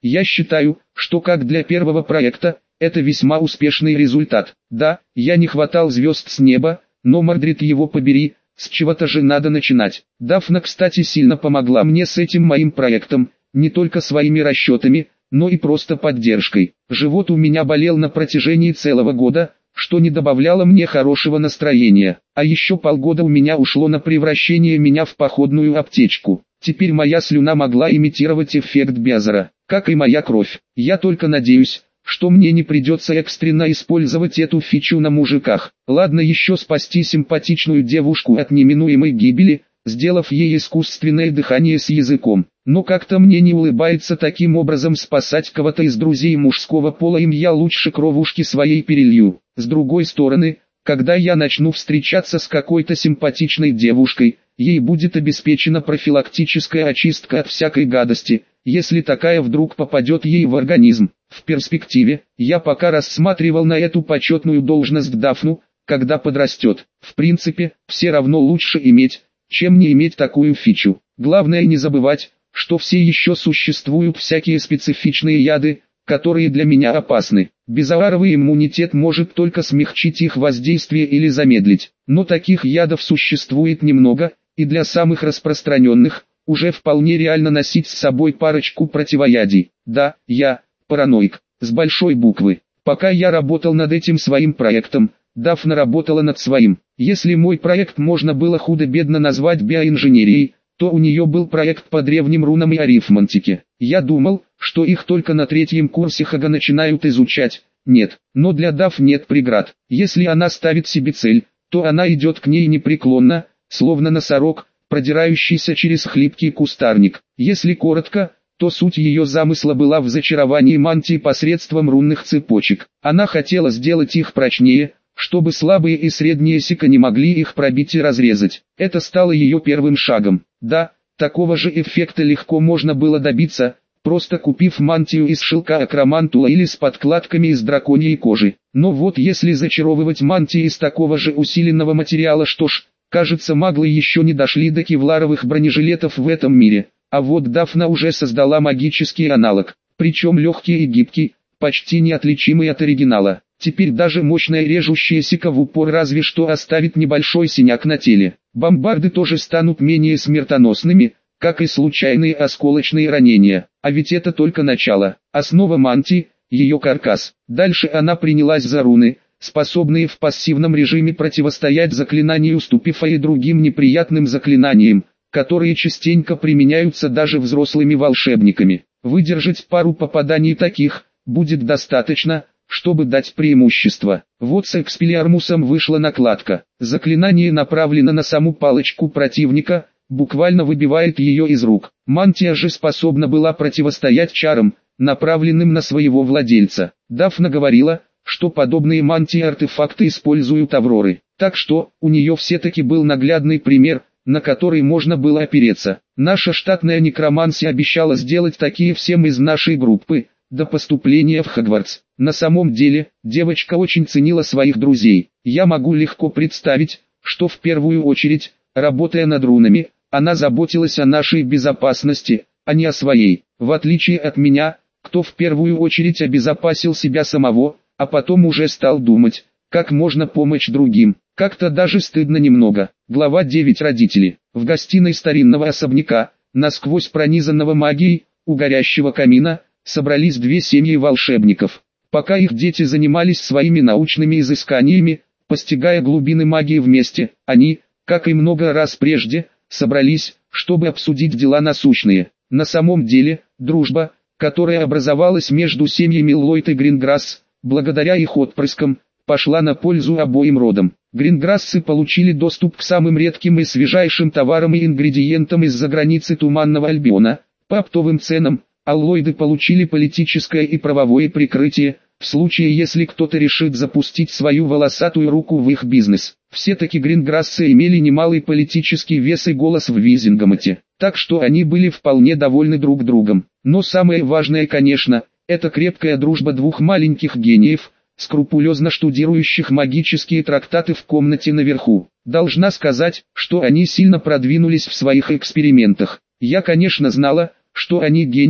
Я считаю, что как для первого проекта, это весьма успешный результат. Да, я не хватал звезд с неба, но Мордрид его побери, с чего-то же надо начинать. Дафна, кстати, сильно помогла мне с этим моим проектом, не только своими расчетами, но и просто поддержкой. Живот у меня болел на протяжении целого года, что не добавляло мне хорошего настроения. А еще полгода у меня ушло на превращение меня в походную аптечку. Теперь моя слюна могла имитировать эффект Безера, как и моя кровь. Я только надеюсь, что мне не придется экстренно использовать эту фичу на мужиках. Ладно еще спасти симпатичную девушку от неминуемой гибели, сделав ей искусственное дыхание с языком. Но как-то мне не улыбается таким образом спасать кого-то из друзей мужского пола, им я лучше кровушки своей перелью. С другой стороны, когда я начну встречаться с какой-то симпатичной девушкой, ей будет обеспечена профилактическая очистка от всякой гадости, если такая вдруг попадет ей в организм. В перспективе, я пока рассматривал на эту почетную должность Дафну, когда подрастет. В принципе, все равно лучше иметь, чем не иметь такую фичу. Главное не забывать, что все еще существуют всякие специфичные яды, которые для меня опасны. Безоаровый иммунитет может только смягчить их воздействие или замедлить. Но таких ядов существует немного, и для самых распространенных, уже вполне реально носить с собой парочку противоядий. Да, я, параноик, с большой буквы. Пока я работал над этим своим проектом, Дафна работала над своим. Если мой проект можно было худо-бедно назвать биоинженерией, то у нее был проект по древним рунам и арифмантике. Я думал, что их только на 3-м курсе Хага начинают изучать. Нет, но для Даф нет преград. Если она ставит себе цель, то она идет к ней непреклонно, словно носорог, продирающийся через хлипкий кустарник. Если коротко, то суть ее замысла была в зачаровании мантии посредством рунных цепочек. Она хотела сделать их прочнее, чтобы слабые и средние сика не могли их пробить и разрезать. Это стало ее первым шагом. Да, такого же эффекта легко можно было добиться, просто купив мантию из шелка акромантула или с подкладками из драконьей кожи. Но вот если зачаровывать мантии из такого же усиленного материала, что ж, кажется, маглы еще не дошли до кевларовых бронежилетов в этом мире. А вот Дафна уже создала магический аналог, причем легкий и гибкий, почти неотличимый от оригинала. Теперь даже мощная режущая сика в упор разве что оставит небольшой синяк на теле. Бомбарды тоже станут менее смертоносными, как и случайные осколочные ранения. А ведь это только начало. Основа мантии, ее каркас. Дальше она принялась за руны, способные в пассивном режиме противостоять заклинанию Ступифа и другим неприятным заклинаниям, которые частенько применяются даже взрослыми волшебниками. Выдержать пару попаданий таких будет достаточно, чтобы дать преимущество. Вот с Экспелиармусом вышла накладка. Заклинание направлено на саму палочку противника, буквально выбивает ее из рук. Мантия же способна была противостоять чарам, направленным на своего владельца. Дафна говорила, что подобные мантии-артефакты используют Авроры. Так что, у нее все-таки был наглядный пример, на который можно было опереться. Наша штатная некромансия обещала сделать такие всем из нашей группы, до поступления в Хогвартс. На самом деле, девочка очень ценила своих друзей. Я могу легко представить, что в первую очередь, работая над рунами, она заботилась о нашей безопасности, а не о своей. В отличие от меня, кто в первую очередь обезопасил себя самого, а потом уже стал думать, как можно помочь другим. Как-то даже стыдно немного. Глава 9. Родители. В гостиной старинного особняка, насквозь пронизанного магией, у горящего камина, собрались две семьи волшебников. Пока их дети занимались своими научными изысканиями, постигая глубины магии вместе, они, как и много раз прежде, собрались, чтобы обсудить дела насущные. На самом деле, дружба, которая образовалась между семьями Ллойд и Гринграсс, благодаря их отпрыскам, пошла на пользу обоим родам. Гринграссы получили доступ к самым редким и свежайшим товарам и ингредиентам из-за границы Туманного Альбиона, по оптовым ценам, а Ллойды получили политическое и правовое прикрытие, в случае если кто-то решит запустить свою волосатую руку в их бизнес. Все-таки Гринграссы имели немалый политический вес и голос в Визингамоте, так что они были вполне довольны друг другом. Но самое важное, конечно, это крепкая дружба двух маленьких гениев, скрупулезно штудирующих магические трактаты в комнате наверху. Должна сказать, что они сильно продвинулись в своих экспериментах. Я, конечно, знала, что они гении,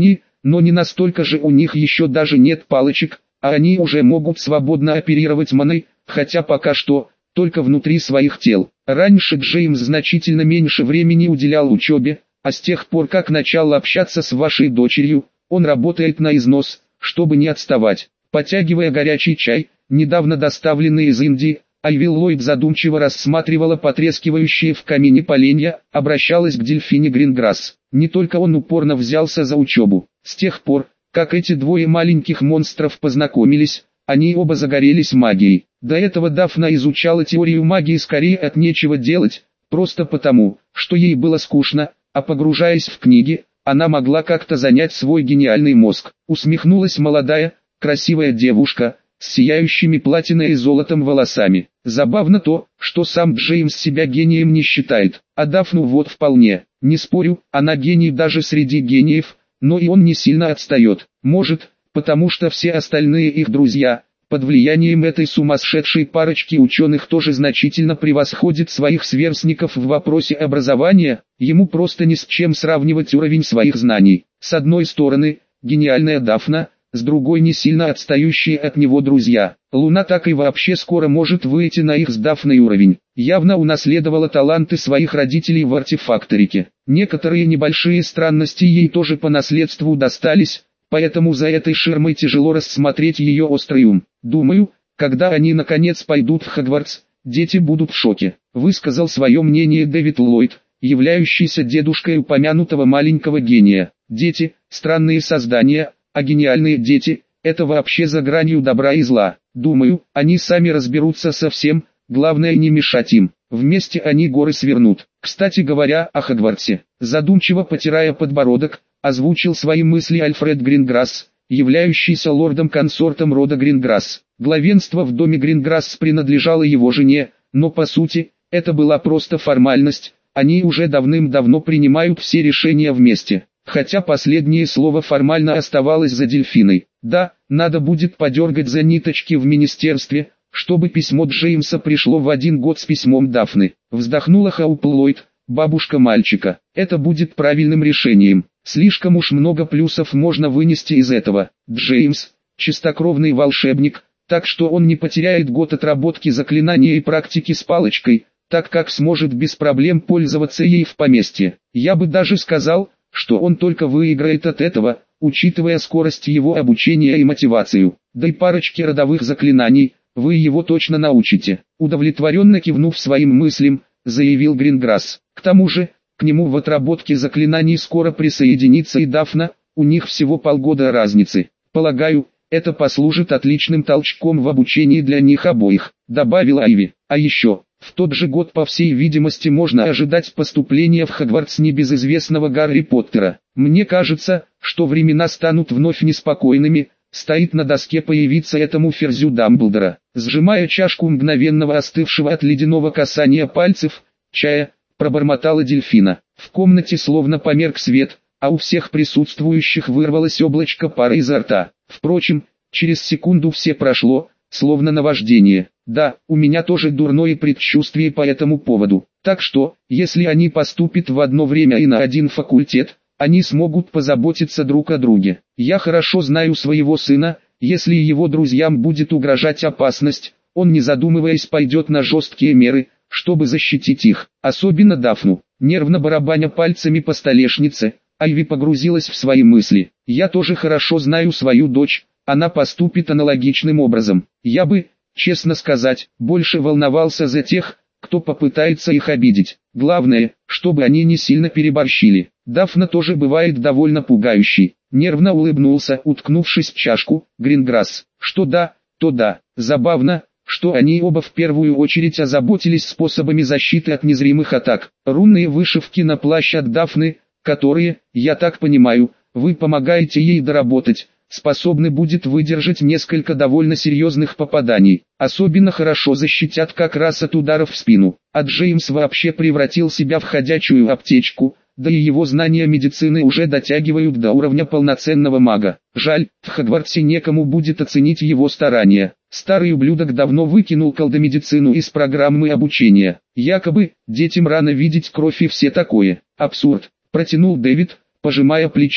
но не настолько же, у них еще даже нет палочек, а они уже могут свободно оперировать маной, хотя пока что только внутри своих тел. Раньше Джеймс значительно меньше времени уделял учебе, а с тех пор как начал общаться с вашей дочерью, он работает на износ, чтобы не отставать. Потягивая горячий чай, недавно доставленный из Индии, Айви Ллойд задумчиво рассматривала потрескивающие в камине поленья, обращалась к Дельфине Гринграсс. Не только он упорно взялся за учебу. С тех пор, как эти двое маленьких монстров познакомились, они оба загорелись магией. До этого Дафна изучала теорию магии скорее от нечего делать, просто потому, что ей было скучно, а погружаясь в книги, она могла как-то занять свой гениальный мозг. Усмехнулась молодая, красивая девушка, с сияющими платиной и золотом волосами. Забавно то, что сам Джеймс себя гением не считает, а Дафну вот вполне. Не спорю, она гений даже среди гениев, но и он не сильно отстает. Может, потому что все остальные их друзья, под влиянием этой сумасшедшей парочки ученых, тоже значительно превосходят своих сверстников в вопросе образования, ему просто ни с чем сравнивать уровень своих знаний. С одной стороны, гениальная Дафна, с другой не сильно отстающие от него друзья. Луна так и вообще скоро может выйти на их с Дафной уровень. Явно унаследовала таланты своих родителей в артефакторике. Некоторые небольшие странности ей тоже по наследству достались, поэтому за этой ширмой тяжело рассмотреть ее острый ум. Думаю, когда они наконец пойдут в Хогвартс, дети будут в шоке, высказал свое мнение Дэвид Ллойд, являющийся дедушкой упомянутого маленького гения. Дети – странные создания, а гениальные дети – это вообще за гранью добра и зла. Думаю, они сами разберутся со всем, главное не мешать им. Вместе они горы свернут. Кстати говоря о Хогвартсе, задумчиво потирая подбородок, озвучил свои мысли Альфред Гринграсс, являющийся лордом-консортом рода Гринграсс. Главенство в доме Гринграсс принадлежало его жене, но по сути, это была просто формальность, они уже давным-давно принимают все решения вместе. Хотя последнее слово формально оставалось за Дельфиной. Да, надо будет подергать за ниточки в министерстве, чтобы письмо Джеймса пришло в один год с письмом Дафны. Вздохнула Хоуп Ллойд, бабушка мальчика. Это будет правильным решением. Слишком уж много плюсов можно вынести из этого. Джеймс – чистокровный волшебник, так что он не потеряет год отработки заклинания и практики с палочкой, так как сможет без проблем пользоваться ей в поместье. Я бы даже сказал, что он только выиграет от этого, учитывая скорость его обучения и мотивацию. Да и парочки родовых заклинаний, вы его точно научите. Удовлетворенно кивнув своим мыслям, заявил Гринграсс. К тому же, к нему в отработке заклинаний скоро присоединится и Дафна, у них всего полгода разницы. Полагаю, это послужит отличным толчком в обучении для них обоих, добавила Айви. А еще, в тот же год по всей видимости можно ожидать поступления в Хогвартс небезызвестного Гарри Поттера. Мне кажется, что времена станут вновь неспокойными, стоит на доске появиться этому ферзю Дамблдора. Сжимая чашку мгновенного остывшего от ледяного касания пальцев, чая, пробормотала Дельфина. В комнате словно померк свет, а у всех присутствующих вырвалось облачко пара изо рта. Впрочем, через секунду все прошло, словно наваждение. Да, у меня тоже дурное предчувствие по этому поводу. Так что, если они поступят в одно время и на один факультет, они смогут позаботиться друг о друге. Я хорошо знаю своего сына, если его друзьям будет угрожать опасность, он не задумываясь пойдет на жесткие меры, чтобы защитить их, особенно Дафну. Нервно барабаня пальцами по столешнице, Айви погрузилась в свои мысли. Я тоже хорошо знаю свою дочь, она поступит аналогичным образом. Я бы, честно сказать, больше волновался за тех, кто попытается их обидеть. Главное, чтобы они не сильно переборщили. Дафна тоже бывает довольно пугающей. Нервно улыбнулся, уткнувшись в чашку, Гринграсс. Что да, то да. Забавно, что они оба в первую очередь озаботились способами защиты от незримых атак. Рунные вышивки на плащ от Дафны, которые, я так понимаю, вы помогаете ей доработать, способны будет выдержать несколько довольно серьезных попаданий. Особенно хорошо защитят как раз от ударов в спину. А Джеймс вообще превратил себя в ходячую аптечку, да и его знания медицины уже дотягивают до уровня полноценного мага. Жаль, в Хогвартсе некому будет оценить его старания. Старый ублюдок давно выкинул колдомедицину из программы обучения. Якобы, детям рано видеть кровь и все такое. Абсурд, протянул Дэвид, пожимая плечами.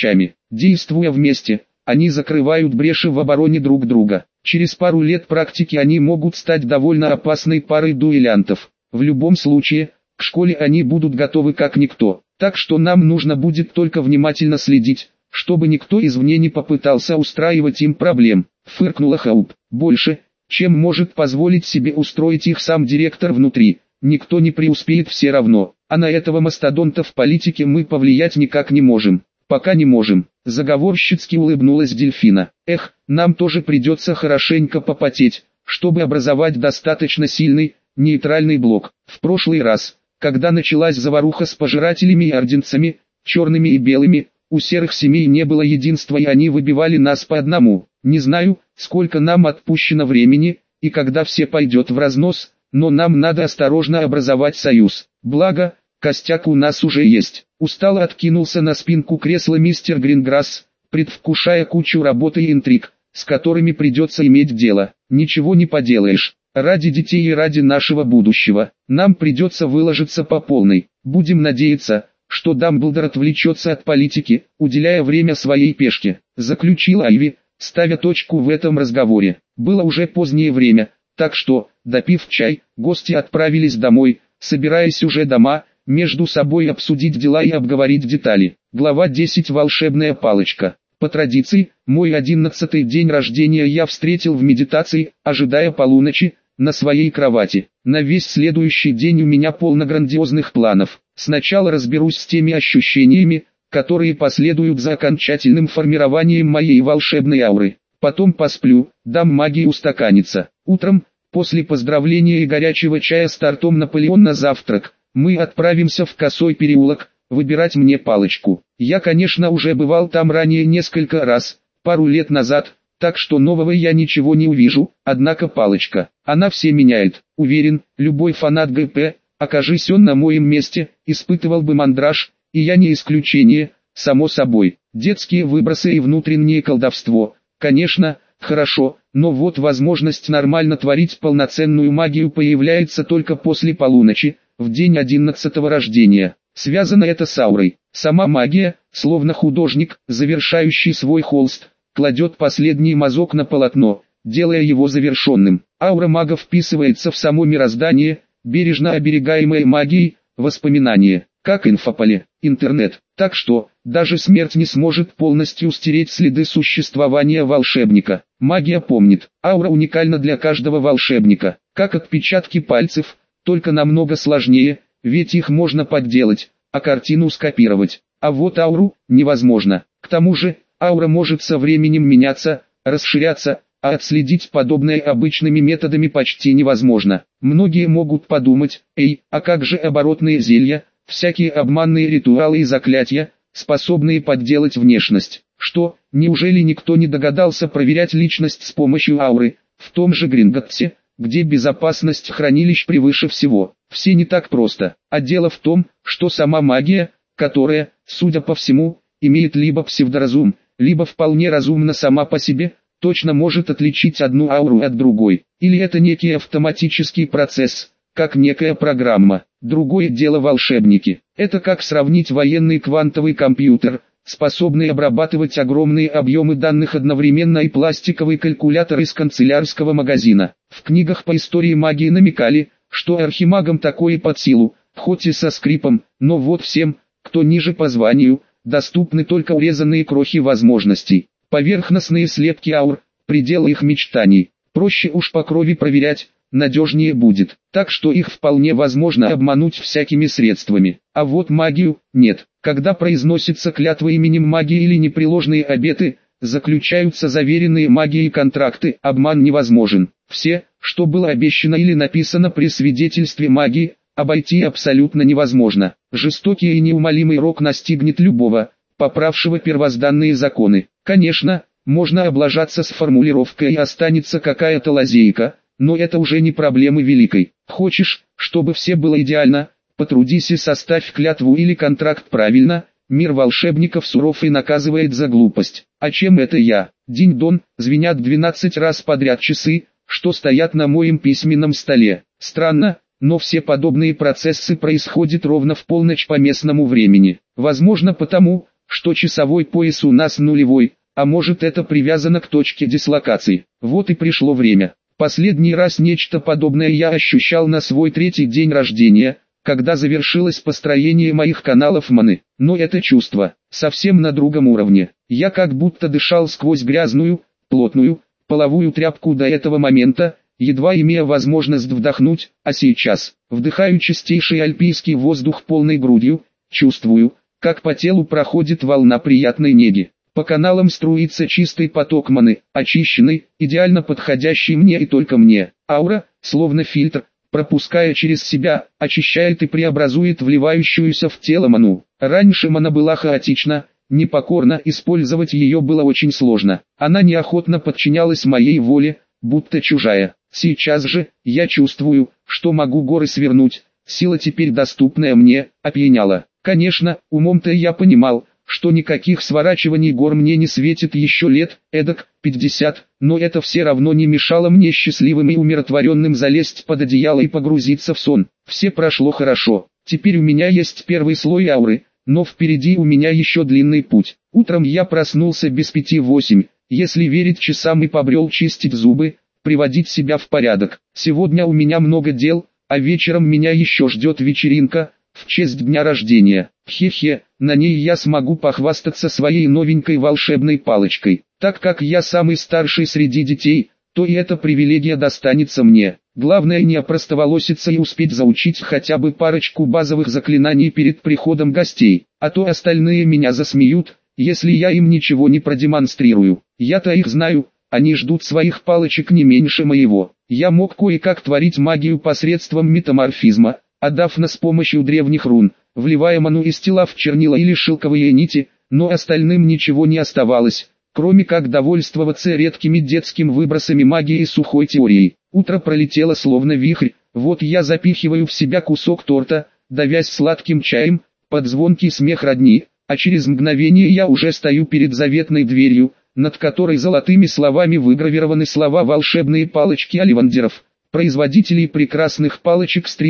Действуя вместе, они закрывают бреши в обороне друг друга. Через пару лет практики они могут стать довольно опасной парой дуэлянтов. В любом случае, к школе они будут готовы как никто. Так что нам нужно будет только внимательно следить, чтобы никто извне не попытался устраивать им проблем. Фыркнула Хоуп. Больше, чем может позволить себе устроить их сам директор внутри, никто не преуспеет все равно. А на этого мастодонта в политике мы повлиять никак не можем. Пока не можем. Заговорщицки улыбнулась Дельфина. Эх, нам тоже придется хорошенько попотеть, чтобы образовать достаточно сильный, нейтральный блок. В прошлый раз, когда началась заваруха с пожирателями и орденцами, черными и белыми, у серых семей не было единства и они выбивали нас по одному. Не знаю, сколько нам отпущено времени, и когда все пойдет в разнос, но нам надо осторожно образовать союз. Благо, костяк у нас уже есть. Устало откинулся на спинку кресла мистер Гринграсс, предвкушая кучу работы и интриг, с которыми придется иметь дело. Ничего не поделаешь. Ради детей и ради нашего будущего, нам придется выложиться по полной. Будем надеяться, что Дамблдор отвлечется от политики, уделяя время своей пешке, заключила Айви, ставя точку в этом разговоре. Было уже позднее время, так что, допив чай, гости отправились домой, собираясь уже дома, между собой обсудить дела и обговорить детали. Глава 10. Волшебная палочка. По традиции, мой 11-й день рождения я встретил в медитации, ожидая полуночи, на своей кровати. На весь следующий день у меня полно грандиозных планов. Сначала разберусь с теми ощущениями, которые последуют за окончательным формированием моей волшебной ауры. Потом посплю, дам магии устаканиться. Утром, после поздравления и горячего чая с тортом Наполеон на завтрак, мы отправимся в Косой переулок, выбирать мне палочку. Я, конечно, уже бывал там ранее несколько раз, пару лет назад, так что нового я ничего не увижу, однако палочка, она все меняет. Уверен, любой фанат ГП, окажись он на моем месте, испытывал бы мандраж, и я не исключение, само собой. Детские выбросы и внутреннее колдовство, конечно, хорошо, но вот возможность нормально творить полноценную магию появляется только после полуночи, в день 11-го рождения. Связано это с аурой. Сама магия, словно художник, завершающий свой холст, кладет последний мазок на полотно, делая его завершенным. Аура мага вписывается в само мироздание, бережно оберегаемое магией, воспоминания, как инфополе, интернет. Так что, даже смерть не сможет полностью стереть следы существования волшебника. Магия помнит. Аура уникальна для каждого волшебника, как отпечатки пальцев, только намного сложнее, ведь их можно подделать, а картину скопировать. А вот ауру невозможно. К тому же, аура может со временем меняться, расширяться, а отследить подобное обычными методами почти невозможно. Многие могут подумать, а как же оборотные зелья, всякие обманные ритуалы и заклятия, способные подделать внешность? Что, неужели никто не догадался проверять личность с помощью ауры, в том же Гринготтсе, где безопасность хранилищ превыше всего? Все не так просто. А дело в том, что сама магия, которая, судя по всему, имеет либо псевдоразум, либо вполне разумна сама по себе, точно может отличить одну ауру от другой. Или это некий автоматический процесс, как некая программа. Другое дело волшебники. Это как сравнить военный квантовый компьютер, способный обрабатывать огромные объемы данных одновременно, и пластиковый калькулятор из канцелярского магазина. В книгах по истории магии намекали, что архимагам такое под силу, хоть и со скрипом, но вот всем, кто ниже по званию, доступны только урезанные крохи возможностей. Поверхностные слепки аур, предел их мечтаний. Проще уж по крови проверять, надежнее будет. Так что их вполне возможно обмануть всякими средствами. А вот магию нет. Когда произносится клятва именем магии или непреложные обеты, заключаются заверенные магией контракты, обман невозможен. Все, что было обещано или написано при свидетельстве магии, обойти абсолютно невозможно. Жестокий и неумолимый рок настигнет любого, поправшего первозданные законы. Конечно, можно облажаться с формулировкой и останется какая-то лазейка, но это уже не проблемы великой. Хочешь, чтобы все было идеально, потрудись и составь клятву или контракт правильно. Мир волшебников суров и наказывает за глупость. А чем это я? Динь-дон, звенят 12 раз подряд часы, что стоят на моем письменном столе. Странно, но все подобные процессы происходят ровно в полночь по местному времени. Возможно потому, что часовой пояс у нас нулевой, а может это привязано к точке дислокации. Вот и пришло время. Последний раз нечто подобное я ощущал на свой 3-й день рождения, когда завершилось построение моих каналов маны. Но это чувство совсем на другом уровне. Я как будто дышал сквозь грязную, плотную, половую тряпку до этого момента, едва имея возможность вдохнуть, а сейчас вдыхаю чистейший альпийский воздух полной грудью, чувствую, как по телу проходит волна приятной неги. По каналам струится чистый поток маны, очищенный, идеально подходящий мне и только мне. Аура, словно фильтр, пропуская через себя, очищает и преобразует вливающуюся в тело ману. Раньше мана была хаотична, непокорна, использовать ее было очень сложно. Она неохотно подчинялась моей воле, будто чужая. Сейчас же, я чувствую, что могу горы свернуть, сила теперь доступная мне, опьяняла. Конечно, умом-то я понимал, что никаких сворачиваний гор мне не светит еще лет, эдак, 50, но это все равно не мешало мне счастливым и умиротворенным залезть под одеяло и погрузиться в сон. Все прошло хорошо, теперь у меня есть первый слой ауры, но впереди у меня еще длинный путь. Утром я проснулся без 5-8, если верить часам, и побрел чистить зубы, приводить себя в порядок. Сегодня у меня много дел, а вечером меня еще ждет вечеринка, в честь дня рождения. Хе-хе, на ней я смогу похвастаться своей новенькой волшебной палочкой. Так как я самый старший среди детей, то и эта привилегия достанется мне. Главное не опростоволоситься и успеть заучить хотя бы парочку базовых заклинаний перед приходом гостей, а то остальные меня засмеют, если я им ничего не продемонстрирую. Я-то их знаю, они ждут своих палочек не меньше моего. Я мог кое-как творить магию посредством метаморфизма, а Дафна с помощью древних рун, вливая ману из тела в чернила или шелковые нити, но остальным ничего не оставалось, кроме как довольствоваться редкими детскими выбросами магии и сухой теорией. Утро пролетело словно вихрь, вот я запихиваю в себя кусок торта, давясь сладким чаем, под звонкий смех родни, а через мгновение я уже стою перед заветной дверью, над которой золотыми словами выгравированы слова волшебные палочки оливандеров, производителей прекрасных палочек с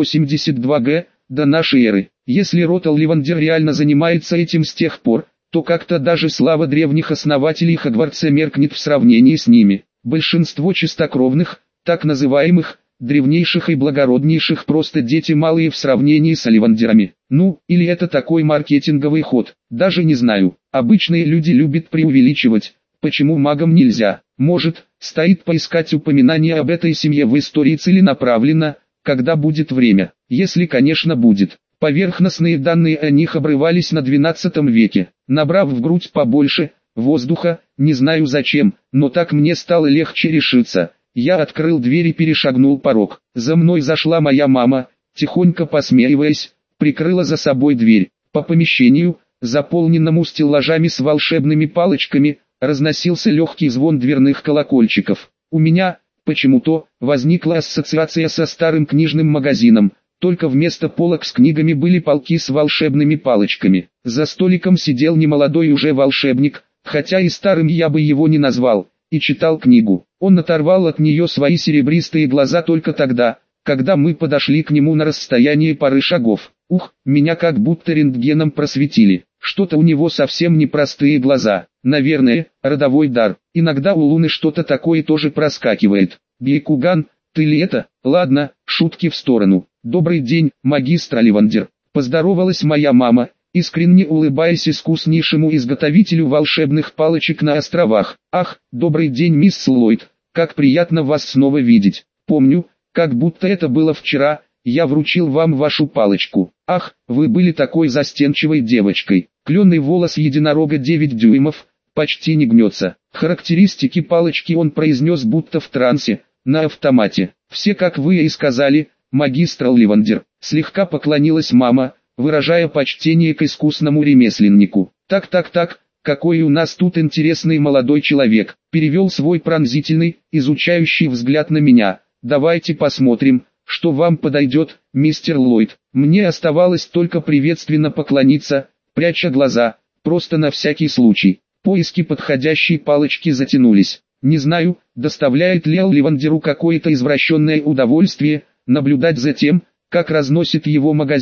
382 г. до нашей эры. Если род Оливандер реально занимается этим с тех пор, то как-то даже слава древних основателей Хогвартса меркнет в сравнении с ними. Большинство чистокровных, так называемых, древнейших и благороднейших просто дети малые в сравнении с Оливандерами. Ну, или это такой маркетинговый ход, даже не знаю. Обычные люди любят преувеличивать, почему магам нельзя. Может, стоит поискать упоминание об этой семье в истории целенаправленно, когда будет время, если, конечно, будет. Поверхностные данные о них обрывались на XII веке. Набрав в грудь побольше воздуха, не знаю зачем, но так мне стало легче решиться. Я открыл дверь и перешагнул порог. За мной зашла моя мама, тихонько посмеиваясь, прикрыла за собой дверь. По помещению, заполненному стеллажами с волшебными палочками, разносился легкий звон дверных колокольчиков. У меня, почему-то, возникла ассоциация со старым книжным магазином, только вместо полок с книгами были полки с волшебными палочками. За столиком сидел немолодой уже волшебник, хотя и старым я бы его не назвал, и читал книгу. Он оторвал от нее свои серебристые глаза только тогда, когда мы подошли к нему на расстояние пары шагов. Ух, меня как будто рентгеном просветили. Что-то у него совсем непростые глаза. Наверное, родовой дар. Иногда у Луны что-то такое тоже проскакивает. Бейкуган, ты ли это? Ладно, шутки в сторону. Добрый день, магистр Оливандер. Поздоровалась моя мама, искренне улыбаясь искуснейшему изготовителю волшебных палочек на островах. Ах, добрый день, мисс Ллойд. Как приятно вас снова видеть. Помню, как будто это было вчера, я вручил вам вашу палочку. Ах, вы были такой застенчивой девочкой. Кленный волос единорога 9 дюймов, почти не гнется. Характеристики палочки он произнес будто в трансе, на автомате. Все, как вы и сказали, магистр Оливандер. Слегка поклонилась мама, выражая почтение к искусному ремесленнику. Так, какой у нас тут интересный молодой человек. Перевел свой пронзительный, изучающий взгляд на меня. Давайте посмотрим, что вам подойдет, мистер Ллойд. Мне оставалось только приветственно поклониться, пряча глаза, просто на всякий случай. Поиски подходящей палочки затянулись. Не знаю, доставляет ли Оливандеру какое-то извращенное удовольствие наблюдать за тем, как разносит его магазин,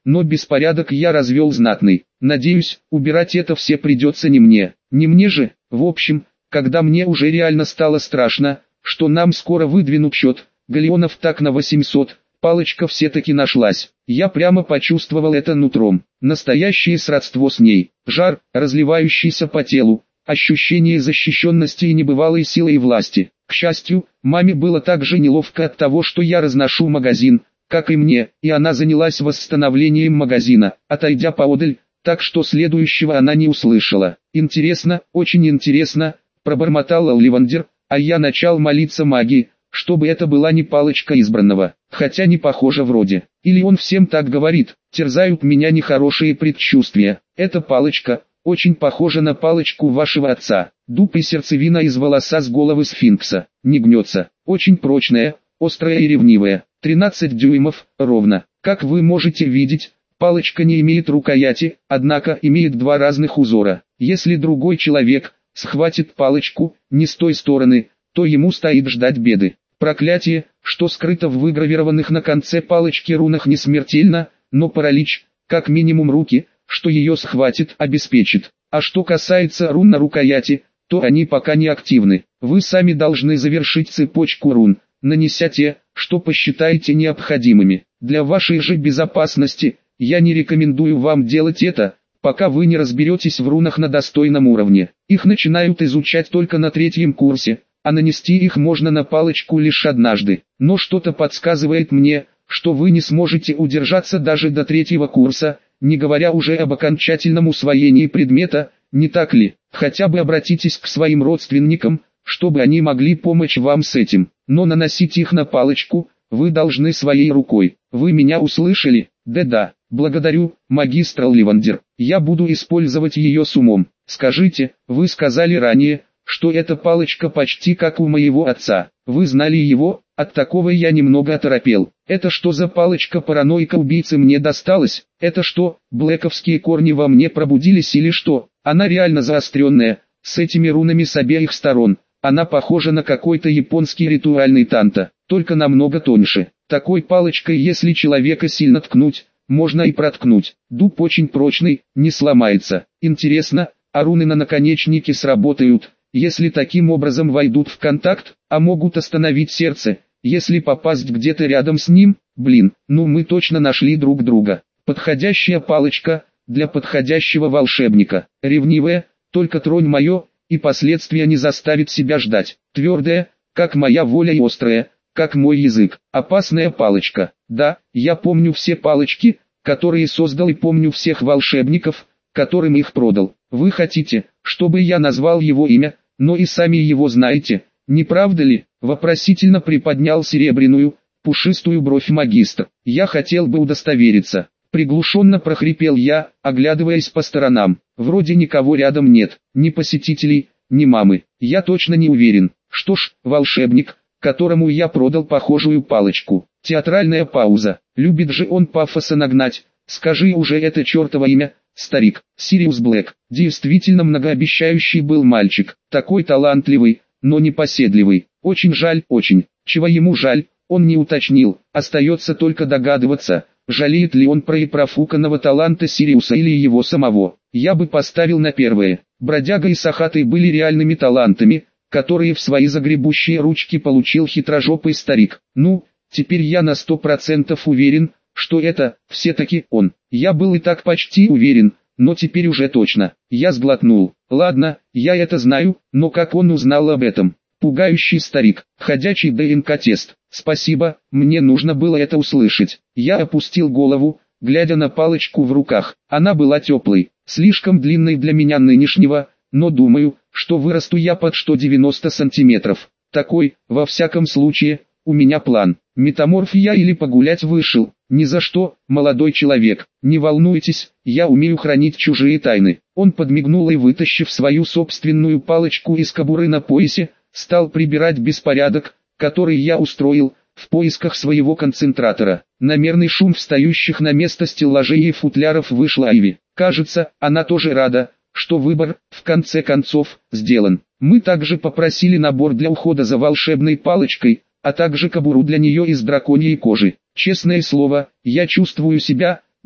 но беспорядок я развел знатный. Надеюсь, убирать это все придется не мне. Не мне же. В общем, когда мне уже реально стало страшно, что нам скоро выдвинут счет, галеонов так на 800, палочка все-таки нашлась. Я прямо почувствовал это нутром. Настоящее сродство с ней. Жар, разливающийся по телу. Ощущение защищенности и небывалой силы и власти. К счастью, маме было так же неловко от того, что я разношу магазин, как и мне, и она занялась восстановлением магазина, отойдя поодаль, так что следующего она не услышала. «Интересно, очень интересно», — пробормотал Олливандер, а я начал молиться магии, чтобы это была не палочка избранного, хотя не похоже вроде. Или он всем так говорит, терзают меня нехорошие предчувствия. Эта палочка очень похожа на палочку вашего отца. Дуб и сердцевина из волоса с головы сфинкса. Не гнется, очень прочная, острая и ревнивая. 13 дюймов, ровно. Как вы можете видеть, палочка не имеет рукояти, однако имеет два разных узора. Если другой человек схватит палочку не с той стороны, то ему стоит ждать беды. Проклятие, что скрыто в выгравированных на конце палочки рунах, не смертельно, но паралич, как минимум руки, что ее схватит, обеспечит. А что касается рун на рукояти, то они пока не активны. Вы сами должны завершить цепочку рун, нанеся те, что посчитаете необходимыми. Для вашей же безопасности, я не рекомендую вам делать это, пока вы не разберетесь в рунах на достойном уровне. Их начинают изучать только на 3-м курсе, а нанести их можно на палочку лишь однажды. Но что-то подсказывает мне, что вы не сможете удержаться даже до 3-го курса, не говоря уже об окончательном усвоении предмета, не так ли? Хотя бы обратитесь к своим родственникам, чтобы они могли помочь вам с этим. Но наносить их на палочку вы должны своей рукой. Вы меня услышали? Да-да, благодарю, магистр Олливандер. Я буду использовать ее с умом. Скажите, вы сказали ранее, что эта палочка почти как у моего отца. Вы знали его? От такого я немного оторопел. Это что за палочка-паранойка-убийцы мне досталась? Это что, блэковские корни во мне пробудились или что? Она реально заостренная, с этими рунами с обеих сторон. Она похожа на какой-то японский ритуальный танто, только намного тоньше. Такой палочкой, если человека сильно ткнуть, можно и проткнуть. Дуб очень прочный, не сломается. Интересно, а руны на наконечнике сработают, если таким образом войдут в контакт, а могут остановить сердце, если попасть где-то рядом с ним? Блин, ну мы точно нашли друг друга. Подходящая палочка для подходящего волшебника. Ревнивая, только тронь мое, и последствия не заставит себя ждать. Твердая, как моя воля, и острая, как мой язык. Опасная палочка. Да, я помню все палочки, которые создал, и помню всех волшебников, которым их продал. Вы хотите, чтобы я назвал его имя, но и сами его знаете, не правда ли? Вопросительно приподнял серебряную, пушистую бровь магистр. Я хотел бы удостовериться. Приглушенно прохрипел я, оглядываясь по сторонам. Вроде никого рядом нет, ни посетителей, ни мамы. Я точно не уверен. Что ж, волшебник, которому я продал похожую палочку. Театральная пауза. Любит же он пафоса нагнать. Скажи уже это чертово имя, старик. Сириус Блэк. Действительно многообещающий был мальчик. Такой талантливый, но непоседливый. Очень жаль, очень. Чего ему жаль, он не уточнил. Остается только догадываться, жалеет ли он про и профуканного таланта Сириуса или его самого. Я бы поставил на первое. Бродяга и Сахатый были реальными талантами, которые в свои загребущие ручки получил хитрожопый старик. Ну, теперь я на 100% уверен, что это, все-таки он. Я был и так почти уверен, но теперь уже точно. Я сглотнул. Ладно, я это знаю, но как он узнал об этом? Пугающий старик, ходячий ДНК-тест. Спасибо, мне нужно было это услышать. Я опустил голову, глядя на палочку в руках. Она была теплой, слишком длинной для меня нынешнего, но думаю, что вырасту я под 190 сантиметров. Такой, во всяком случае, у меня план. Метаморф я или погулять вышел? Ни за что, молодой человек, не волнуйтесь, я умею хранить чужие тайны. Он подмигнул и, вытащив свою собственную палочку из кобуры на поясе, стал прибирать беспорядок, который я устроил, в поисках своего концентратора. На мерный шум встающих на место стеллажей и футляров вышла Айви. Кажется, она тоже рада, что выбор, в конце концов, сделан. Мы также попросили набор для ухода за волшебной палочкой, а также кобуру для нее из драконьей кожи. Честное слово, я чувствую себя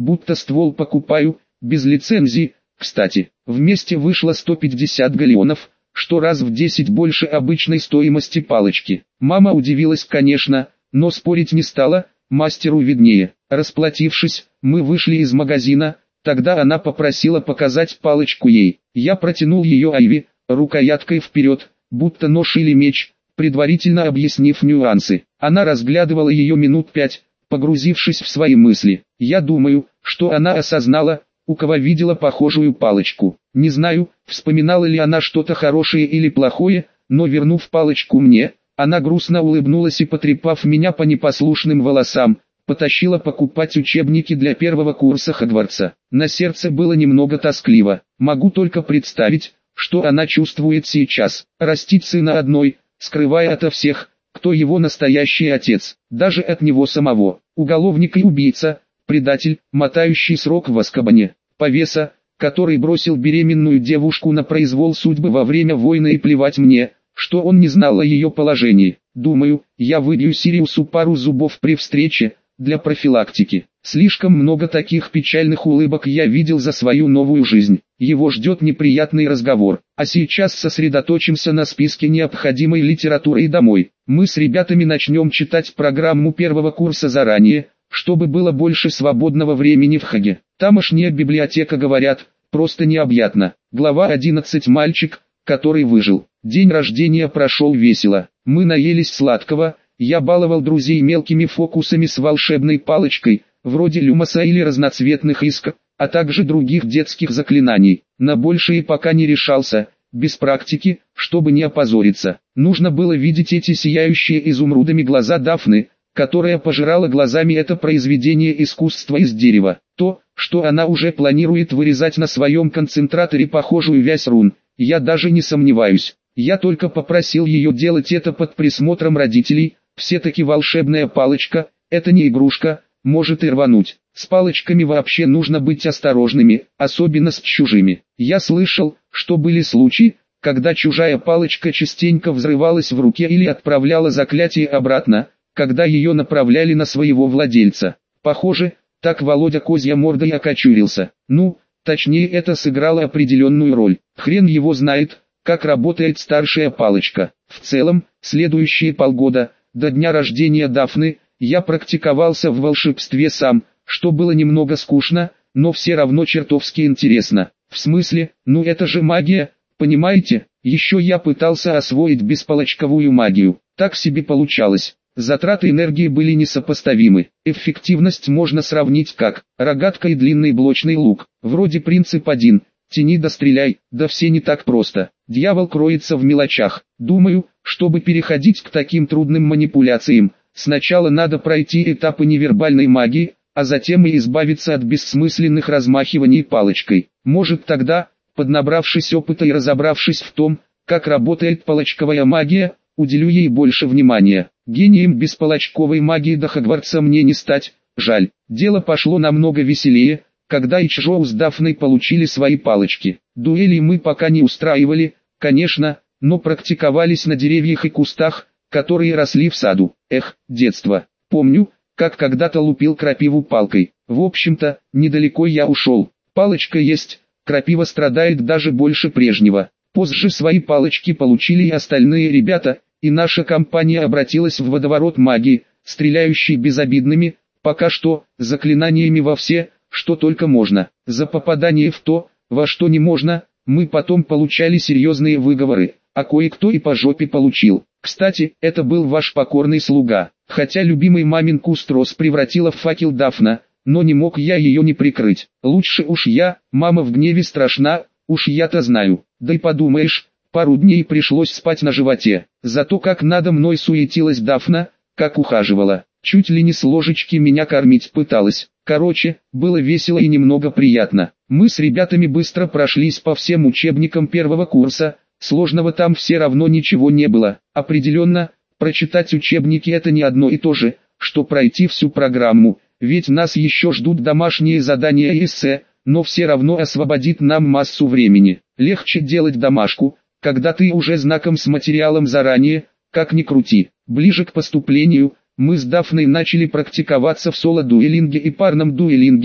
будто ствол покупаю, без лицензии. Кстати, вместе вышло 150 галеонов, что раз в 10 больше обычной стоимости палочки. Мама удивилась, конечно, но спорить не стала, мастеру виднее. Расплатившись, мы вышли из магазина, тогда она попросила показать палочку ей. Я протянул ее Айви, рукояткой вперед, будто нож или меч, предварительно объяснив нюансы. Она разглядывала ее минут 5, погрузившись в свои мысли. Я думаю, что она осознала, у кого видела похожую палочку. Не знаю, вспоминала ли она что-то хорошее или плохое, но вернув палочку мне, она грустно улыбнулась и, потрепав меня по непослушным волосам, потащила покупать учебники для первого курса Хогвартса. На сердце было немного тоскливо. Могу только представить, что она чувствует сейчас. Растить сына одной, скрывая ото всех, кто его настоящий отец, даже от него самого. Уголовник и убийца, предатель, мотающий срок в Азкабане, повеса, который бросил беременную девушку на произвол судьбы во время войны, и плевать мне, что он не знал о ее положении. Думаю, я выбью Сириусу пару зубов при встрече, для профилактики. Слишком много таких печальных улыбок я видел за свою новую жизнь. Его ждет неприятный разговор. А сейчас сосредоточимся на списке необходимой литературы и домой. Мы с ребятами начнем читать программу первого курса заранее, чтобы было больше свободного времени в Хаге. Тамошняя библиотека, говорят, просто необъятна. Глава 11. Мальчик, который выжил. День рождения прошел весело. Мы наелись сладкого. Я баловал друзей мелкими фокусами с волшебной палочкой, вроде люмоса или разноцветных искр, а также других детских заклинаний. На большее пока не решался, без практики, чтобы не опозориться. Нужно было видеть эти сияющие изумрудами глаза Дафны, которая пожирала глазами это произведение искусства из дерева. То, что она уже планирует вырезать на своем концентраторе похожую вязь рун, я даже не сомневаюсь. Я только попросил ее делать это под присмотром родителей. Все-таки волшебная палочка – это не игрушка, может и рвануть. С палочками вообще нужно быть осторожными, особенно с чужими. Я слышал, что были случаи, когда чужая палочка частенько взрывалась в руке или отправляла заклятие обратно, когда ее направляли на своего владельца. Похоже, так Володя Козья Морда и окочурился. Ну, точнее, это сыграло определенную роль. Хрен его знает, как работает старшая палочка. В целом, следующие полгода, до дня рождения Дафны, я практиковался в волшебстве сам, что было немного скучно, но все равно чертовски интересно. В смысле, ну это же магия, понимаете? Еще я пытался освоить бесполочковую магию. Так себе получалось. Затраты энергии были несопоставимы. Эффективность можно сравнить как рогатка и длинный блочный лук. Вроде принцип один. Тяни да стреляй, да все не так просто. Дьявол кроется в мелочах. Думаю, чтобы переходить к таким трудным манипуляциям, сначала надо пройти этапы невербальной магии, а затем и избавиться от бессмысленных размахиваний палочкой. Может тогда, поднабравшись опыта и разобравшись в том, как работает палочковая магия, уделю ей больше внимания. Гением бесполочковой магии до Хогвартса мне не стать, жаль. Дело пошло намного веселее, когда Ичжоу с Дафной получили свои палочки. Дуэли мы пока не устраивали, конечно, но практиковались на деревьях и кустах, которые росли в саду. Эх, детство. Помню, как когда-то лупил крапиву палкой. В общем-то, недалеко я ушел. Палочка есть, крапива страдает даже больше прежнего. Позже свои палочки получили и остальные ребята, и наша компания обратилась в водоворот магии, стреляющий безобидными, пока что, заклинаниями во все, что только можно. За попадание в то, во что не можно, мы потом получали серьезные выговоры, а кое-кто и по жопе получил. Кстати, это был ваш покорный слуга. Хотя любимый мамин куст роз превратила в факел Дафна, но не мог я ее не прикрыть. Лучше уж я, мама в гневе страшна, уж я-то знаю. Да и подумаешь, пару дней пришлось спать на животе. Зато как надо мной суетилась Дафна, как ухаживала. Чуть ли не с ложечки меня кормить пыталась. Короче, было весело и немного приятно. Мы с ребятами быстро прошлись по всем учебникам первого курса. Сложного там все равно ничего не было. Определенно, прочитать учебники это не одно и то же, что пройти всю программу. Ведь нас еще ждут домашние задания и эссе, но все равно освободит нам массу времени. Легче делать домашку, когда ты уже знаком с материалом заранее, как ни крути. Ближе к поступлению, мы с Дафной начали практиковаться в соло-дуэлинге и парном дуэлинге,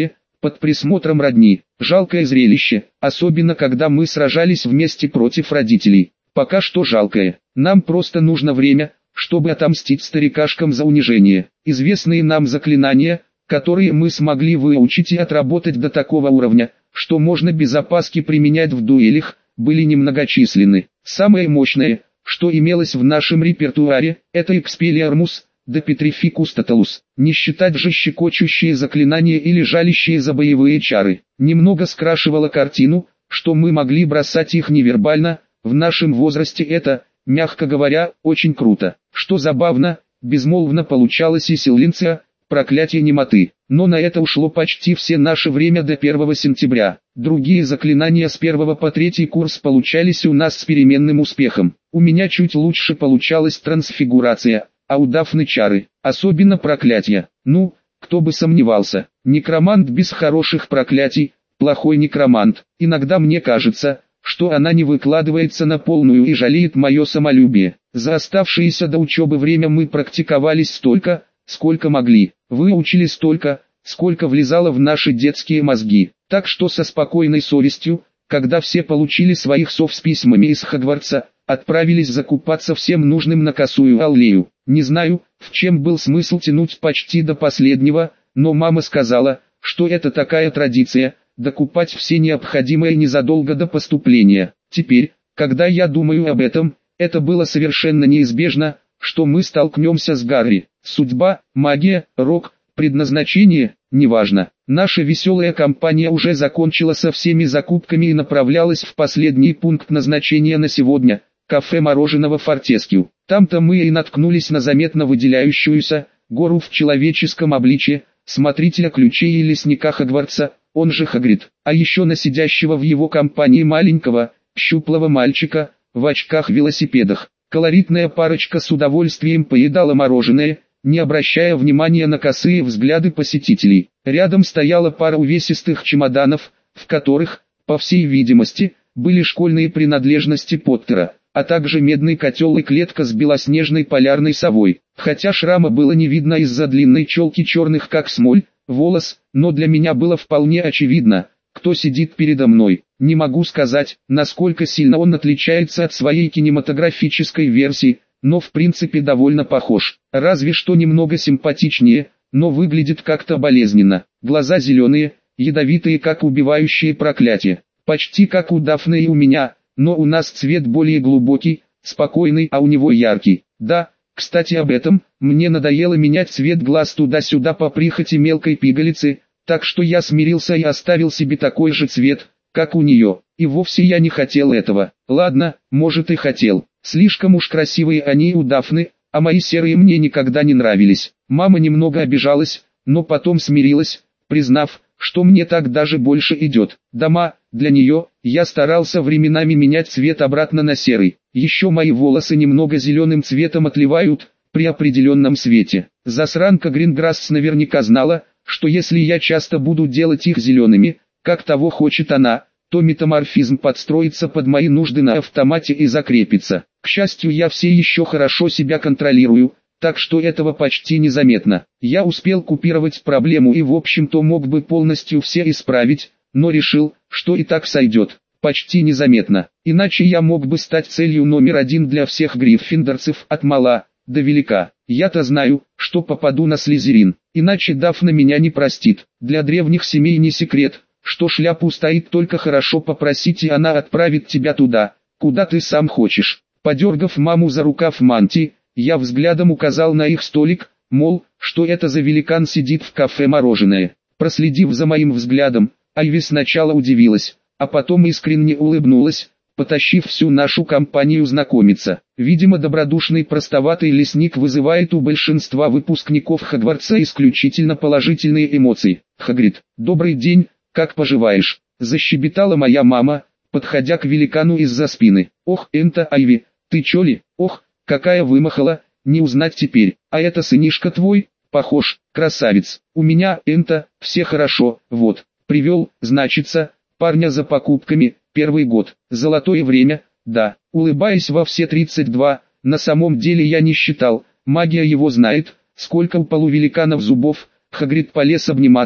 под присмотром родни. Жалкое зрелище, особенно когда мы сражались вместе против родителей. Пока что жалкое. Нам просто нужно время, чтобы отомстить старикашкам за унижение. Известные нам заклинания, которые мы смогли выучить и отработать до такого уровня, что можно без опаски применять в дуэлях, были немногочисленны. Самое мощное, что имелось в нашем репертуаре, это Expelliarmus, да Petrificus Totalus, не считать же щекочущие заклинания или жалящие за боевые чары. Немного скрашивало картину, что мы могли бросать их невербально, в нашем возрасте это, мягко говоря, очень круто. Что забавно, безмолвно получалось и силинция, проклятие немоты. Но на это ушло почти все наше время до 1 сентября. Другие заклинания с 1 по 3 курс получались у нас с переменным успехом. У меня чуть лучше получалась трансфигурация, а у Дафны чары, особенно проклятия. Ну, кто бы сомневался, некромант без хороших проклятий, плохой некромант. Иногда мне кажется, что она не выкладывается на полную и жалеет мое самолюбие. За оставшееся до учебы время мы практиковались столько, сколько могли, выучили столько, сколько влезало в наши детские мозги. Так что со спокойной совестью, когда все получили своих сов с письмами из Хогвартса, отправились закупаться всем нужным на косую аллею. Не знаю, в чем был смысл тянуть почти до последнего, но мама сказала, что это такая традиция, докупать все необходимое незадолго до поступления. Теперь, когда я думаю об этом, это было совершенно неизбежно, что мы столкнемся с Гарри. Судьба, магия, рок, предназначение, неважно. Наша веселая компания уже закончила со всеми закупками и направлялась в последний пункт назначения на сегодня – кафе мороженого Фортескью. Там-то мы и наткнулись на заметно выделяющуюся гору в человеческом обличье, смотрителя ключей и лесника Хогвартса, он же Хагрид, а еще на сидящего в его компании маленького, щуплого мальчика, в очках-велосипедах. Колоритная парочка с удовольствием поедала мороженое, не обращая внимания на косые взгляды посетителей. Рядом стояла пара увесистых чемоданов, в которых, по всей видимости, были школьные принадлежности Поттера, а также медный котел и клетка с белоснежной полярной совой. Хотя шрама было не видно из-за длинной челки черных как смоль, волос, но для меня было вполне очевидно, кто сидит передо мной. Не могу сказать, насколько сильно он отличается от своей кинематографической версии, но в принципе довольно похож. Разве что немного симпатичнее, но выглядит как-то болезненно. Глаза зеленые, ядовитые как убивающие проклятия. Почти как у Дафны и у меня, но у нас цвет более глубокий, спокойный, а у него яркий. Да, кстати об этом, мне надоело менять цвет глаз туда-сюда по прихоти мелкой пигалицы, так что я смирился и оставил себе такой же цвет, как у нее. И вовсе я не хотел этого. Ладно, может и хотел. Слишком уж красивые они у Дафны, а мои серые мне никогда не нравились. Мама немного обижалась, но потом смирилась, признав, что мне так даже больше идет. Дома, для нее, я старался временами менять цвет обратно на серый. Еще мои волосы немного зеленым цветом отливают, при определенном свете. Засранка Гринграсс наверняка знала, что если я часто буду делать их зелеными, как того хочет она, то метаморфизм подстроится под мои нужды на автомате и закрепится. К счастью, я все еще хорошо себя контролирую, так что этого почти незаметно. Я успел купировать проблему и в общем-то мог бы полностью все исправить, но решил, что и так сойдет, почти незаметно. Иначе я мог бы стать целью номер один для всех гриффиндорцев от мала до велика. Я-то знаю, что попаду на Слизерин, иначе Дафна меня не простит. Для древних семей не секрет, что шляпу стоит только хорошо попросить, и она отправит тебя туда, куда ты сам хочешь. Подергав маму за рукав мантии, я взглядом указал на их столик, мол, что это за великан сидит в кафе мороженое. Проследив за моим взглядом, Айви сначала удивилась, а потом искренне улыбнулась, потащив всю нашу компанию знакомиться. Видимо, добродушный простоватый лесник вызывает у большинства выпускников Хогвартса исключительно положительные эмоции. «Хагрид, добрый день, как поживаешь?» – защебетала моя мама, подходя к великану из-за спины. «Ох, Энта, Айви, ты чё ли? Ох, какая вымахала, не узнать теперь. А это сынишка твой? Похож, красавец. У меня, Энта, все хорошо, вот, привел, значится, парня за покупками, первый год, золотое время, да». Улыбаясь во все 32, на самом деле я не считал, магия его знает, сколько у полувеликанов зубов. Хагрид полез обниматься,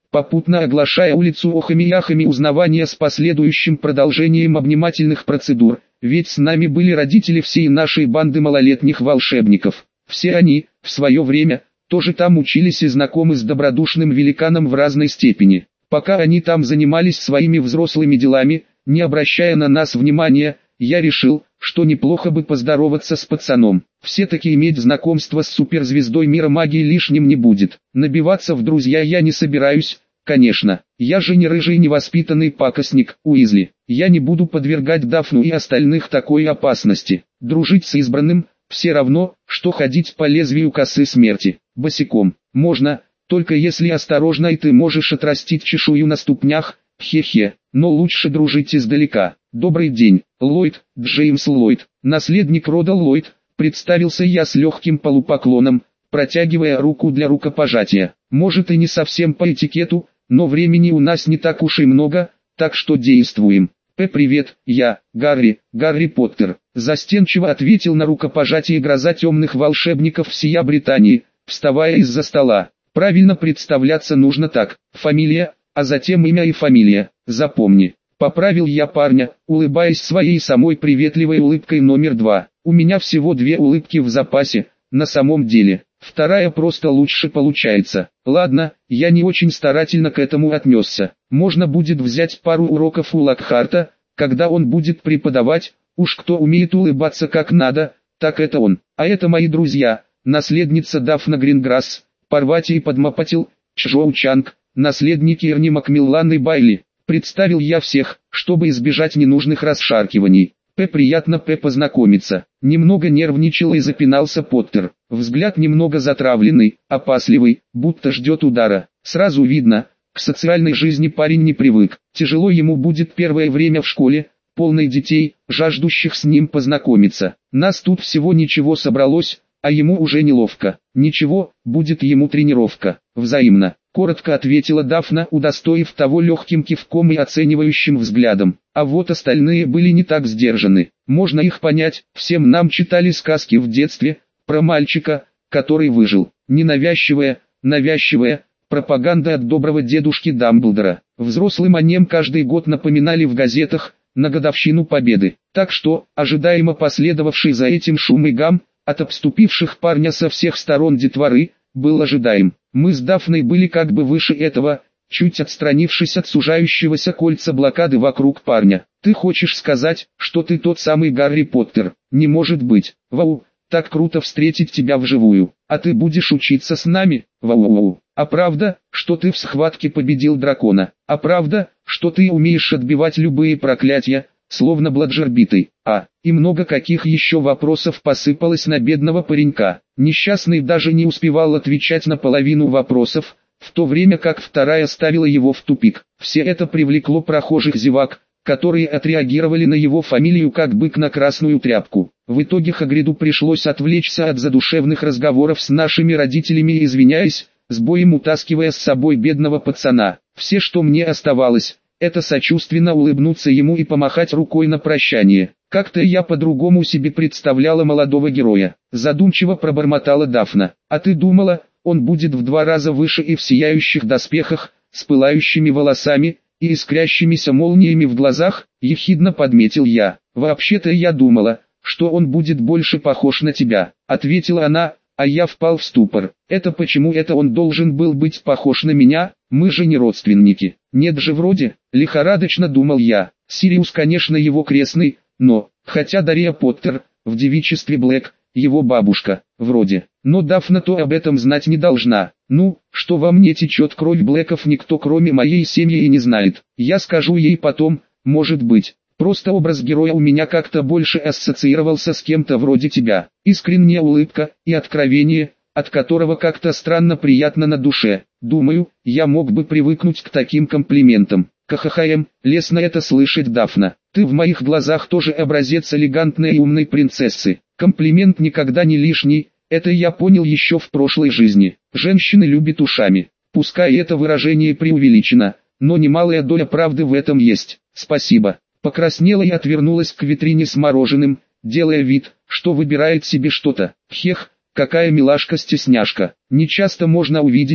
попутно оглашая улицу охами и ахами узнавания с последующим продолжением обнимательных процедур, ведь с нами были родители всей нашей банды малолетних волшебников. Все они, в свое время, тоже там учились и знакомы с добродушным великаном в разной степени. Пока они там занимались своими взрослыми делами, не обращая на нас внимания, я решил, что неплохо бы поздороваться с пацаном. Все-таки иметь знакомство с суперзвездой мира магии лишним не будет. Набиваться в друзья я не собираюсь, конечно. Я же не рыжий невоспитанный пакостник, Уизли. Я не буду подвергать Дафну и остальных такой опасности. Дружить с избранным, все равно, что ходить по лезвию косы смерти. Босиком можно, только если осторожно и ты можешь отрастить чешую на ступнях, хе-хе, но лучше дружить издалека. Добрый день, Ллойд, Джеймс Ллойд, наследник рода Ллойд, представился я с легким полупоклоном, протягивая руку для рукопожатия. Может и не совсем по этикету, но времени у нас не так уж и много, так что действуем. Привет, я, Гарри Поттер, застенчиво ответил на рукопожатие гроза темных волшебников всея Британии, вставая из-за стола. Правильно представляться нужно так, фамилия, а затем имя и фамилия, запомни. Поправил я парня, улыбаясь своей самой приветливой улыбкой номер 2. У меня всего 2 улыбки в запасе, на самом деле. Вторая просто лучше получается. Ладно, я не очень старательно к этому отнесся. Можно будет взять пару уроков у Локхарта, когда он будет преподавать. Уж кто умеет улыбаться как надо, так это он. А это мои друзья, наследница Дафна Гринграсс, Парвати Падмапатил, Чжоу Чанг, наследники Эрни Макмиллан и Байли. Представил я всех, чтобы избежать ненужных расшаркиваний. Приятно познакомиться. Немного нервничал и запинался Поттер. Взгляд немного затравленный, опасливый, будто ждет удара. Сразу видно, к социальной жизни парень не привык. Тяжело ему будет первое время в школе, полной детей, жаждущих с ним познакомиться. Нас тут всего ничего собралось, а ему уже неловко. Ничего, будет ему тренировка. Взаимно. Коротко ответила Дафна, удостоив того легким кивком и оценивающим взглядом. А вот остальные были не так сдержаны. Можно их понять, всем нам читали сказки в детстве, про мальчика, который выжил. Ненавязчивая, навязчивая, пропаганда от доброго дедушки Дамблдора. Взрослым о нем каждый год напоминали в газетах, на годовщину Победы. Так что, ожидаемо последовавший за этим шум и гам, от обступивших парня со всех сторон детворы, был ожидаем. Мы с Дафной были как бы выше этого, чуть отстранившись от сужающегося кольца блокады вокруг парня. «Ты хочешь сказать, что ты тот самый Гарри Поттер?» «Не может быть. Вау, так круто встретить тебя вживую. А ты будешь учиться с нами? Вау-вау. А правда, что ты в схватке победил дракона? А правда, что ты умеешь отбивать любые проклятия, словно бладжербитый?» И много каких еще вопросов посыпалось на бедного паренька. Несчастный даже не успевал отвечать на половину вопросов, в то время как вторая ставила его в тупик. Все это привлекло прохожих зевак, которые отреагировали на его фамилию как бык на красную тряпку. В итоге Хагриду пришлось отвлечься от задушевных разговоров с нашими родителями и, извиняясь, с боем утаскивая с собой бедного пацана. Все, что мне оставалось, это сочувственно улыбнуться ему и помахать рукой на прощание. Как-то я по-другому себе представляла молодого героя. Задумчиво пробормотала Дафна. А ты думала, он будет в 2 раза выше и в сияющих доспехах, с пылающими волосами и искрящимися молниями в глазах? Ехидно подметил я. Вообще-то я думала, что он будет больше похож на тебя, ответила она, а я впал в ступор. Это почему это он должен был быть похож на меня? Мы же не родственники. Нет же вроде, лихорадочно думал я. Сириус, конечно, его крестный, но, хотя Дарья Поттер, в девичестве Блэк, его бабушка, вроде. Но Дафна то об этом знать не должна. Ну, что во мне течет кровь Блэков, никто кроме моей семьи и не знает. Я скажу ей потом, может быть. Просто образ героя у меня как-то больше ассоциировался с кем-то вроде тебя. Искренняя улыбка и откровение, от которого как-то странно приятно на душе. Думаю, я мог бы привыкнуть к таким комплиментам. КХХМ, лестно это слышать, Дафна. Ты в моих глазах тоже образец элегантной и умной принцессы. Комплимент никогда не лишний, это я понял еще в прошлой жизни. Женщины любят ушами. Пускай это выражение преувеличено, но немалая доля правды в этом есть. Спасибо. Покраснела и отвернулась к витрине с мороженым, делая вид, что выбирает себе что-то. Хех, какая милашка-стесняшка. Не часто можно увидеть,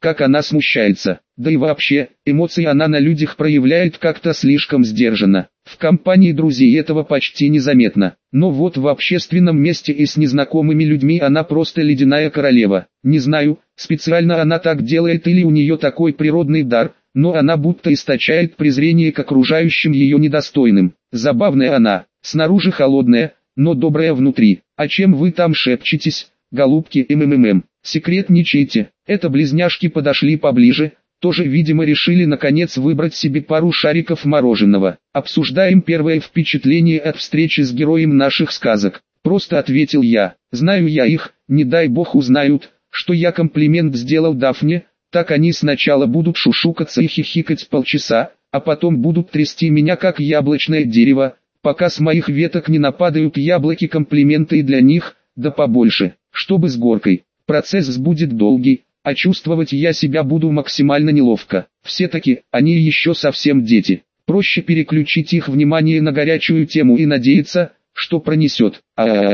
как она смущается. Да и вообще, эмоции она на людях проявляет как-то слишком сдержанно. В компании друзей этого почти незаметно. Но вот в общественном месте и с незнакомыми людьми она просто ледяная королева. Не знаю, специально она так делает или у нее такой природный дар, но она будто источает презрение к окружающим ее недостойным. Забавная она, снаружи холодная, но добрая внутри. А чем вы там шепчетесь, голубки, секретничайте? Это близняшки подошли поближе, тоже видимо решили наконец выбрать себе пару шариков мороженого. Обсуждаем первое впечатление от встречи с героем наших сказок. Просто ответил я. Знаю я их, не дай бог узнают, что я комплимент сделал Дафне, так они сначала будут шушукаться и хихикать полчаса, а потом будут трясти меня как яблочное дерево, пока с моих веток не нападают яблоки комплименты и для них, да побольше, чтобы с горкой. Процесс будет долгий, а чувствовать я себя буду максимально неловко. Все-таки, они еще совсем дети. Проще переключить их внимание на горячую тему и надеяться, что пронесет.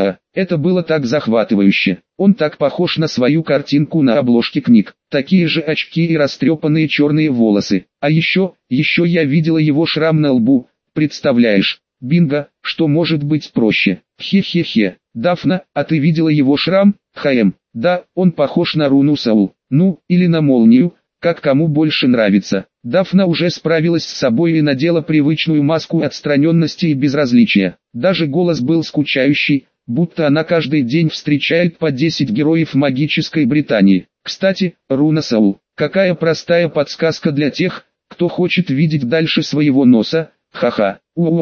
Это было так захватывающе. Он так похож на свою картинку на обложке книг. Такие же очки и растрепанные черные волосы. А еще я видела его шрам на лбу, представляешь? Бинго, что может быть проще? Хе-хе-хе. Дафна, а ты видела его шрам? Да, он похож на руну Саул. Ну, или на молнию, как кому больше нравится. Дафна уже справилась с собой и надела привычную маску отстраненности и безразличия. Даже голос был скучающий, будто она каждый день встречает по 10 героев магической Британии. Кстати, руна Саул. Какая простая подсказка для тех, кто хочет видеть дальше своего носа. Ха-ха.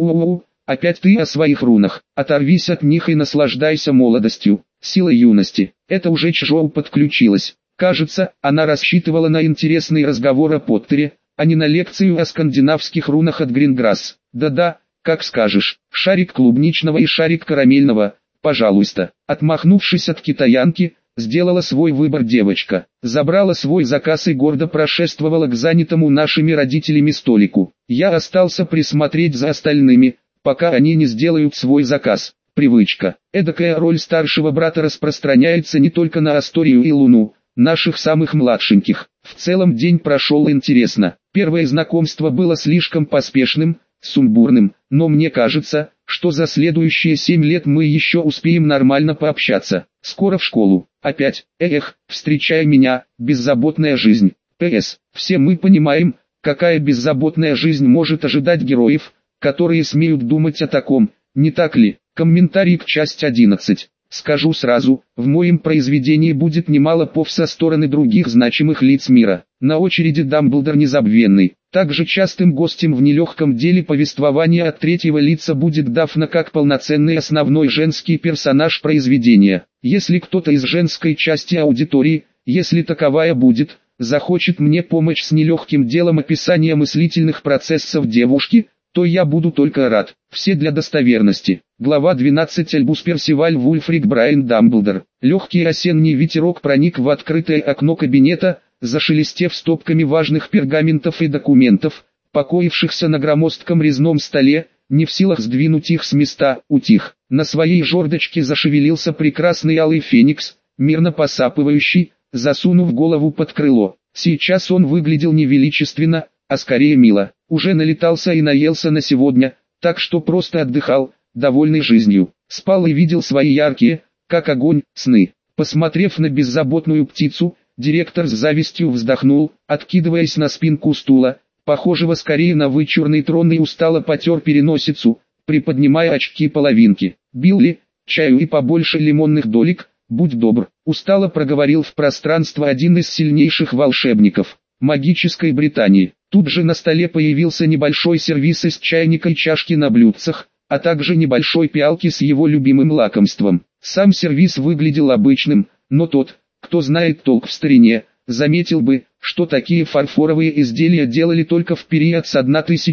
Опять ты о своих рунах. Оторвись от них и наслаждайся молодостью, силой юности. Это уже Чжоу подключилась. Кажется, она рассчитывала на интересный разговор о Поттере, а не на лекцию о скандинавских рунах от Гринграсс. Да-да, как скажешь. Шарик клубничного и шарик карамельного, пожалуйста. Отмахнувшись от китаянки, сделала свой выбор девочка. Забрала свой заказ и гордо прошествовала к занятому нашими родителями столику. Я остался присмотреть за остальными, пока они не сделают свой заказ. Привычка. Эдакая роль старшего брата распространяется не только на Асторию и Луну, наших самых младшеньких. В целом день прошел интересно. Первое знакомство было слишком поспешным, сумбурным, но мне кажется, что за следующие 7 лет мы еще успеем нормально пообщаться. Скоро в школу. Опять, встречай меня, беззаботная жизнь. П.С. Все мы понимаем, какая беззаботная жизнь может ожидать героев, которые смеют думать о таком, не так ли? Комментарий к части 11. Скажу сразу, в моем произведении будет немало пов со стороны других значимых лиц мира. На очереди Дамблдор Незабвенный. Также частым гостем в нелегком деле повествования от третьего лица будет Дафна как полноценный основной женский персонаж произведения. Если кто-то из женской части аудитории, если таковая будет, захочет мне помочь с нелегким делом описания мыслительных процессов девушки, то я буду только рад. Все для достоверности. Глава 12. Альбус Персиваль Вульфрик Брайан Дамблдор. Легкий осенний ветерок проник в открытое окно кабинета, зашелестев стопками важных пергаментов и документов, покоившихся на громоздком резном столе, не в силах сдвинуть их с места, утих. На своей жердочке зашевелился прекрасный алый феникс, мирно посапывающий, засунув голову под крыло. Сейчас он выглядел не величественно, а скорее мило. Уже налетался и наелся на сегодня, так что просто отдыхал, довольный жизнью. Спал и видел свои яркие, как огонь, сны. Посмотрев на беззаботную птицу, директор с завистью вздохнул, откидываясь на спинку стула, похожего скорее на вычурный трон, и устало потер переносицу, приподнимая очки-половинки. «Билли, чаю и побольше лимонных долек, будь добр», устало проговорил в пространство один из сильнейших волшебников магической Британии. Тут же на столе появился небольшой сервиз из чайника и чашки на блюдцах, а также небольшой пиалки с его любимым лакомством. Сам сервиз выглядел обычным, но тот, кто знает толк в старине, заметил бы, что такие фарфоровые изделия делали только в период с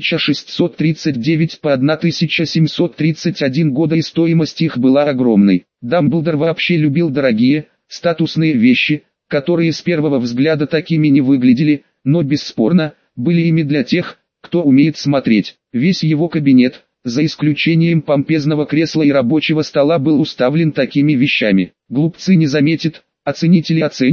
1639 по 1731 года, и стоимость их была огромной. Дамблдор вообще любил дорогие, статусные вещи, которые с первого взгляда такими не выглядели, но бесспорно, были ими для тех, кто умеет смотреть. Весь его кабинет, за исключением помпезного кресла и рабочего стола, был уставлен такими вещами. Глупцы не заметят, оценители оценят,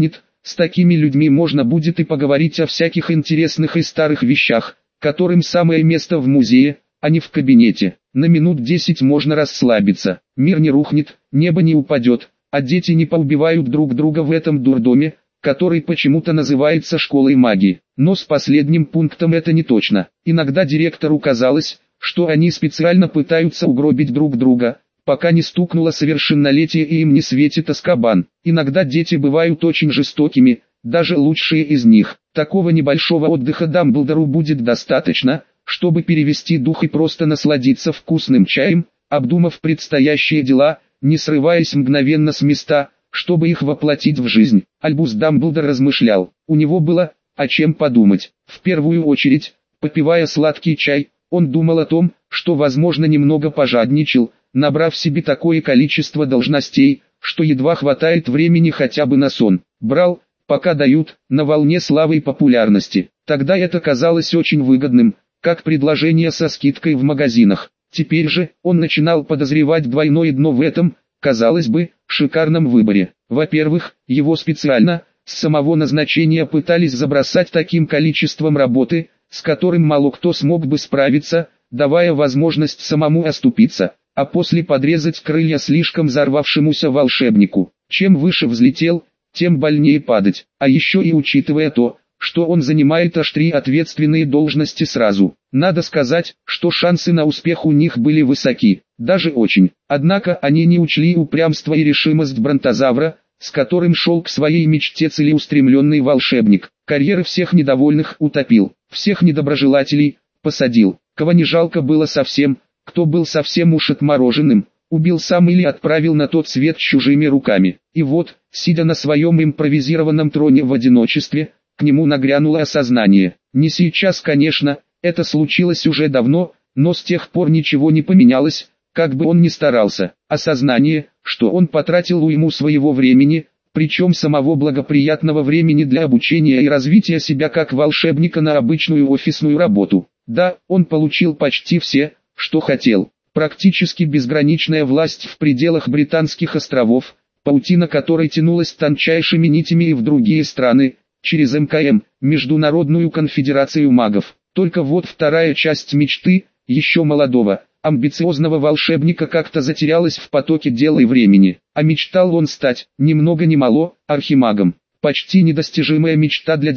С такими людьми можно будет и поговорить о всяких интересных и старых вещах, которым самое место в музее, а не в кабинете. На минут 10 можно расслабиться. Мир не рухнет, небо не упадет, а дети не поубивают друг друга в этом дурдоме, который почему-то называется школой магии. Но с последним пунктом это не точно. Иногда директору казалось, что они специально пытаются угробить друг друга, пока не стукнуло совершеннолетие и им не светит Азкабан. Иногда дети бывают очень жестокими, даже лучшие из них. Такого небольшого отдыха Дамблдору будет достаточно, чтобы перевести дух и просто насладиться вкусным чаем, обдумав предстоящие дела, не срываясь мгновенно с места, чтобы их воплотить в жизнь. Альбус Дамблдор размышлял, у него было о чем подумать. В первую очередь, попивая сладкий чай, он думал о том, что возможно немного пожадничал, набрав себе такое количество должностей, что едва хватает времени хотя бы на сон. Брал, пока дают, на волне славы и популярности. Тогда это казалось очень выгодным, как предложение со скидкой в магазинах. Теперь же, он начинал подозревать двойное дно в этом, казалось бы, шикарном выборе. Во-первых, его специально, с самого назначения пытались забросать таким количеством работы, с которым мало кто смог бы справиться, давая возможность самому оступиться, а после подрезать крылья слишком взорвавшемуся волшебнику. Чем выше взлетел, тем больнее падать, а еще и учитывая то, что он занимает аж 3 ответственные должности сразу. Надо сказать, что шансы на успех у них были высоки, даже очень. Однако они не учли упрямство и решимость Бронтозавра, с которым шел к своей мечте целеустремленный волшебник. Карьеры всех недовольных утопил, всех недоброжелателей посадил. Кого не жалко было совсем, кто был совсем уж отмороженным, убил сам или отправил на тот свет чужими руками. И вот, сидя на своем импровизированном троне в одиночестве, к нему нагрянуло осознание. Не сейчас, конечно, это случилось уже давно, но с тех пор ничего не поменялось, как бы он ни старался. Осознание, что он потратил уйму своего времени, причем самого благоприятного времени для обучения и развития себя как волшебника на обычную офисную работу. Да, он получил почти все, что хотел. Практически безграничная власть в пределах Британских островов, паутина которой тянулась тончайшими нитями и в другие страны, через МКМ, Международную конфедерацию магов. Только вот вторая часть мечты, еще молодого, амбициозного волшебника как-то затерялась в потоке дел и времени. А мечтал он стать, ни много ни мало, архимагом. Почти недостижимая мечта для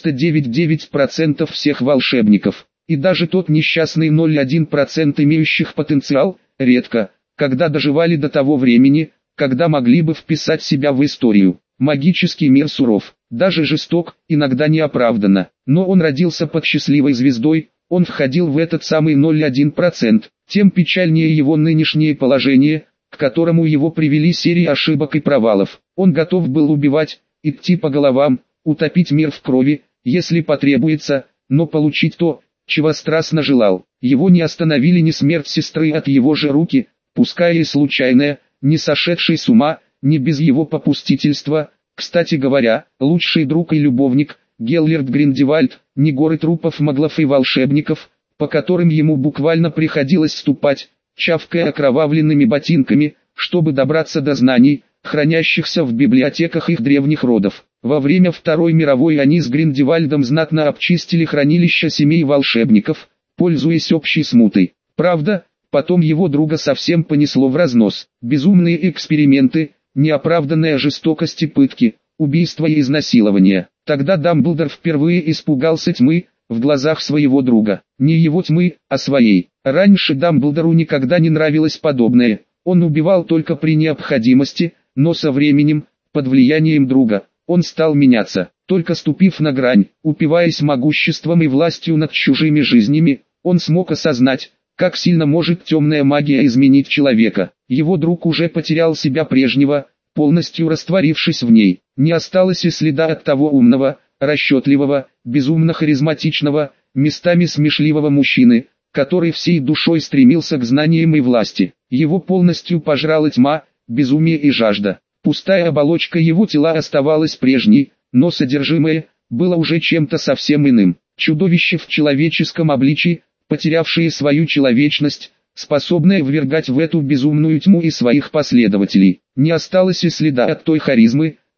99,9% всех волшебников. И даже тот несчастный 0,1% имеющих потенциал, редко, когда доживали до того времени, когда могли бы вписать себя в историю. Магический мир суров, даже жесток, иногда неоправданно, но он родился под счастливой звездой, он входил в этот самый 0,1%, тем печальнее его нынешнее положение, к которому его привели серии ошибок и провалов. Он готов был убивать, идти по головам, утопить мир в крови, если потребуется, но получить то, чего страстно желал. Его не остановили ни смерть сестры от его же руки, пускай и случайная, ни сошедший с ума, ни без его попустительства. Кстати говоря, лучший друг и любовник, Геллерт Гриндевальд, ни горы трупов маглов и волшебников, по которым ему буквально приходилось ступать, чавкая окровавленными ботинками, чтобы добраться до знаний, хранящихся в библиотеках их древних родов. Во время Второй мировой они с Гриндевальдом знатно обчистили хранилища семей волшебников, пользуясь общей смутой. Правда, потом его друга совсем понесло в разнос. Безумные эксперименты, неоправданная жестокость и пытки, убийства и изнасилования. Тогда Дамблдор впервые испугался тьмы в глазах своего друга. Не его тьмы, а своей. Раньше Дамблдору никогда не нравилось подобное. Он убивал только при необходимости, но со временем, под влиянием друга, он стал меняться. Только ступив на грань, упиваясь могуществом и властью над чужими жизнями, он смог осознать, как сильно может темная магия изменить человека. Его друг уже потерял себя прежнего, полностью растворившись в ней. Не осталось и следа от того умного, расчетливого, безумно харизматичного, местами смешливого мужчины, который всей душой стремился к знаниям и власти. Его полностью пожрала тьма, безумие и жажда. Пустая оболочка его тела оставалась прежней, но содержимое было уже чем-то совсем иным. Чудовище в человеческом обличии, потерявшее свою человечность, способное ввергать в эту безумную тьму и своих последователей. Не осталось и следа от той харизмы,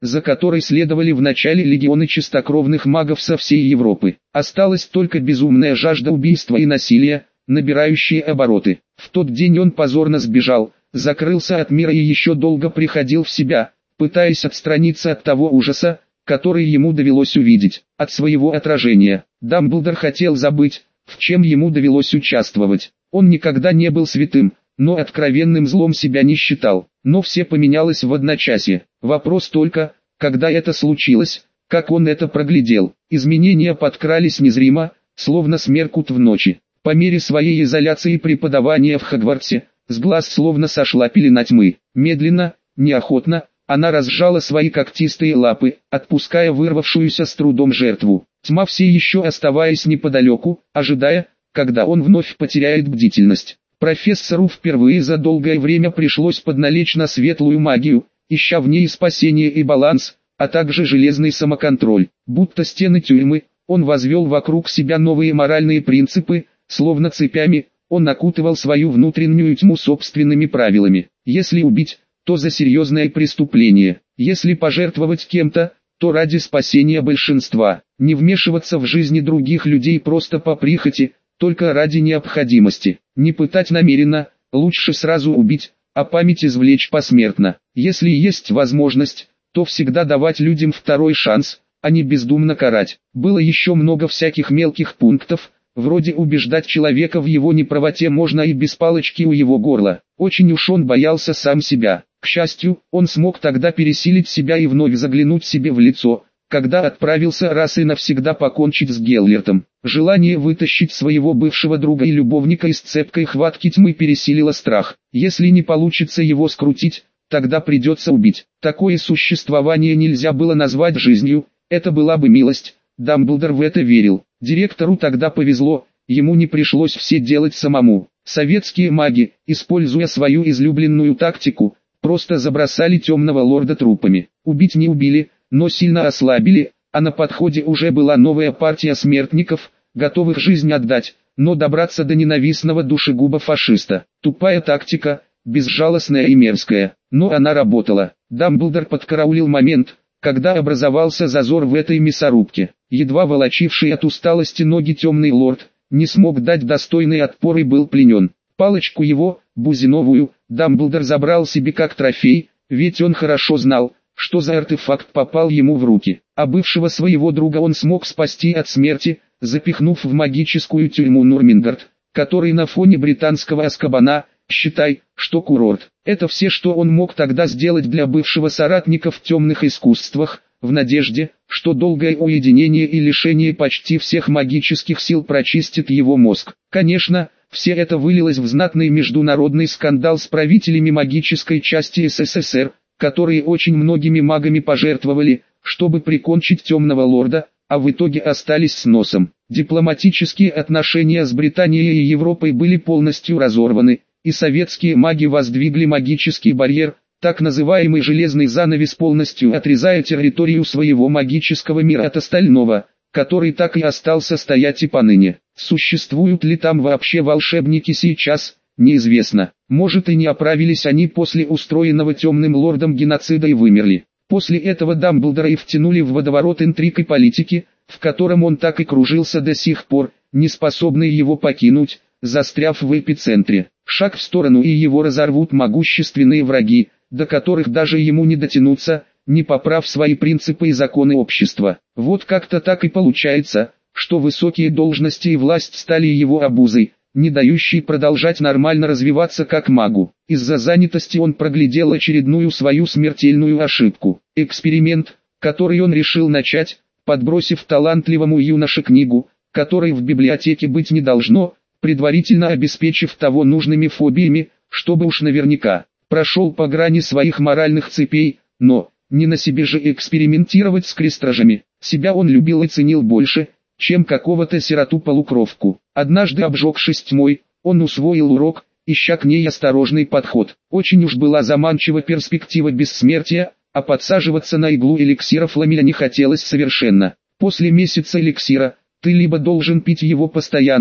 за которой следовали в начале легионы чистокровных магов со всей Европы. Осталась только безумная жажда убийства и насилия, набирающие обороты. В тот день он позорно сбежал, закрылся от мира и еще долго приходил в себя, пытаясь отстраниться от того ужаса, который ему довелось увидеть, от своего отражения. Дамблдор хотел забыть, в чем ему довелось участвовать. Он никогда не был святым, но откровенным злом себя не считал. Но все поменялось в одночасье. Вопрос только, когда это случилось, как он это проглядел. Изменения подкрались незримо, словно смеркут в ночи. По мере своей изоляции и преподавания в Хогвартсе, с глаз словно сошла пелена тьмы. Медленно, неохотно, она разжала свои когтистые лапы, отпуская вырвавшуюся с трудом жертву. Тьма все еще оставаясь неподалеку, ожидая, когда он вновь потеряет бдительность. Профессору впервые за долгое время пришлось подналечь на светлую магию, ища в ней спасение и баланс, а также железный самоконтроль. Будто стены тюрьмы, он возвел вокруг себя новые моральные принципы, словно цепями, он окутывал свою внутреннюю тьму собственными правилами. Если убить, то за серьезное преступление. Если пожертвовать кем-то, то ради спасения большинства. Не вмешиваться в жизни других людей просто по прихоти, только ради необходимости. Не пытать намеренно, лучше сразу убить, а память извлечь посмертно. Если есть возможность, то всегда давать людям второй шанс, а не бездумно карать. Было еще много всяких мелких пунктов, вроде убеждать человека в его неправоте можно и без палочки у его горла. Очень уж он боялся сам себя. К счастью, он смог тогда пересилить себя и вновь заглянуть себе в лицо, когда отправился раз и навсегда покончить с Геллертом. Желание вытащить своего бывшего друга и любовника из цепкой хватки тьмы пересилило страх. Если не получится его скрутить, тогда придется убить. Такое существование нельзя было назвать жизнью, это была бы милость. Дамблдор в это верил. Директору тогда повезло, ему не пришлось все делать самому. Советские маги, используя свою излюбленную тактику, просто забросали темного лорда трупами. Убить не убили, но сильно ослабили, а на подходе уже была новая партия смертников, готовых жизнь отдать, но добраться до ненавистного душегуба-фашиста. Тупая тактика, безжалостная и мерзкая, но она работала. Дамблдор подкараулил момент, когда образовался зазор в этой мясорубке. Едва волочивший от усталости ноги темный лорд, не смог дать достойный отпор и был пленен. Палочку его, бузиновую, Дамблдор забрал себе как трофей, ведь он хорошо знал, что за артефакт попал ему в руки. А бывшего своего друга он смог спасти от смерти, запихнув в магическую тюрьму Нурмингард, который на фоне британского Азкабана, считай, что курорт. Это все, что он мог тогда сделать для бывшего соратника в темных искусствах, в надежде, что долгое уединение и лишение почти всех магических сил прочистит его мозг. Конечно, все это вылилось в знатный международный скандал с правителями магической части СССР, которые очень многими магами пожертвовали, чтобы прикончить темного лорда, а в итоге остались с носом. Дипломатические отношения с Британией и Европой были полностью разорваны, и советские маги воздвигли магический барьер, так называемый железный занавес, полностью отрезая территорию своего магического мира от остального, который так и остался стоять и поныне. Существуют ли там вообще волшебники сейчас, неизвестно. Может, и не оправились они после устроенного темным лордом геноцида и вымерли. После этого Дамблдора и втянули в водоворот интриг и политики, в котором он так и кружился до сих пор, не способный его покинуть, застряв в эпицентре. Шаг в сторону и его разорвут могущественные враги, до которых даже ему не дотянуться, не поправ свои принципы и законы общества. Вот как-то так и получается, что высокие должности и власть стали его обузой, не дающей продолжать нормально развиваться как магу. Из-за занятости он проглядел очередную свою смертельную ошибку. Эксперимент, который он решил начать, подбросив талантливому юноше книгу, которой в библиотеке быть не должно, предварительно обеспечив того нужными фобиями, чтобы уж наверняка. Прошел по грани своих моральных цепей, но, не на себе же экспериментировать с крестражами. Себя он любил и ценил больше, чем какого-то сироту-полукровку. Однажды обжегшись тьмой, он усвоил урок, ища к ней осторожный подход. Очень уж была заманчива перспектива бессмертия, а подсаживаться на иглу эликсиров Ламеля не хотелось совершенно. После месяца эликсира, ты либо должен пить его постоянно,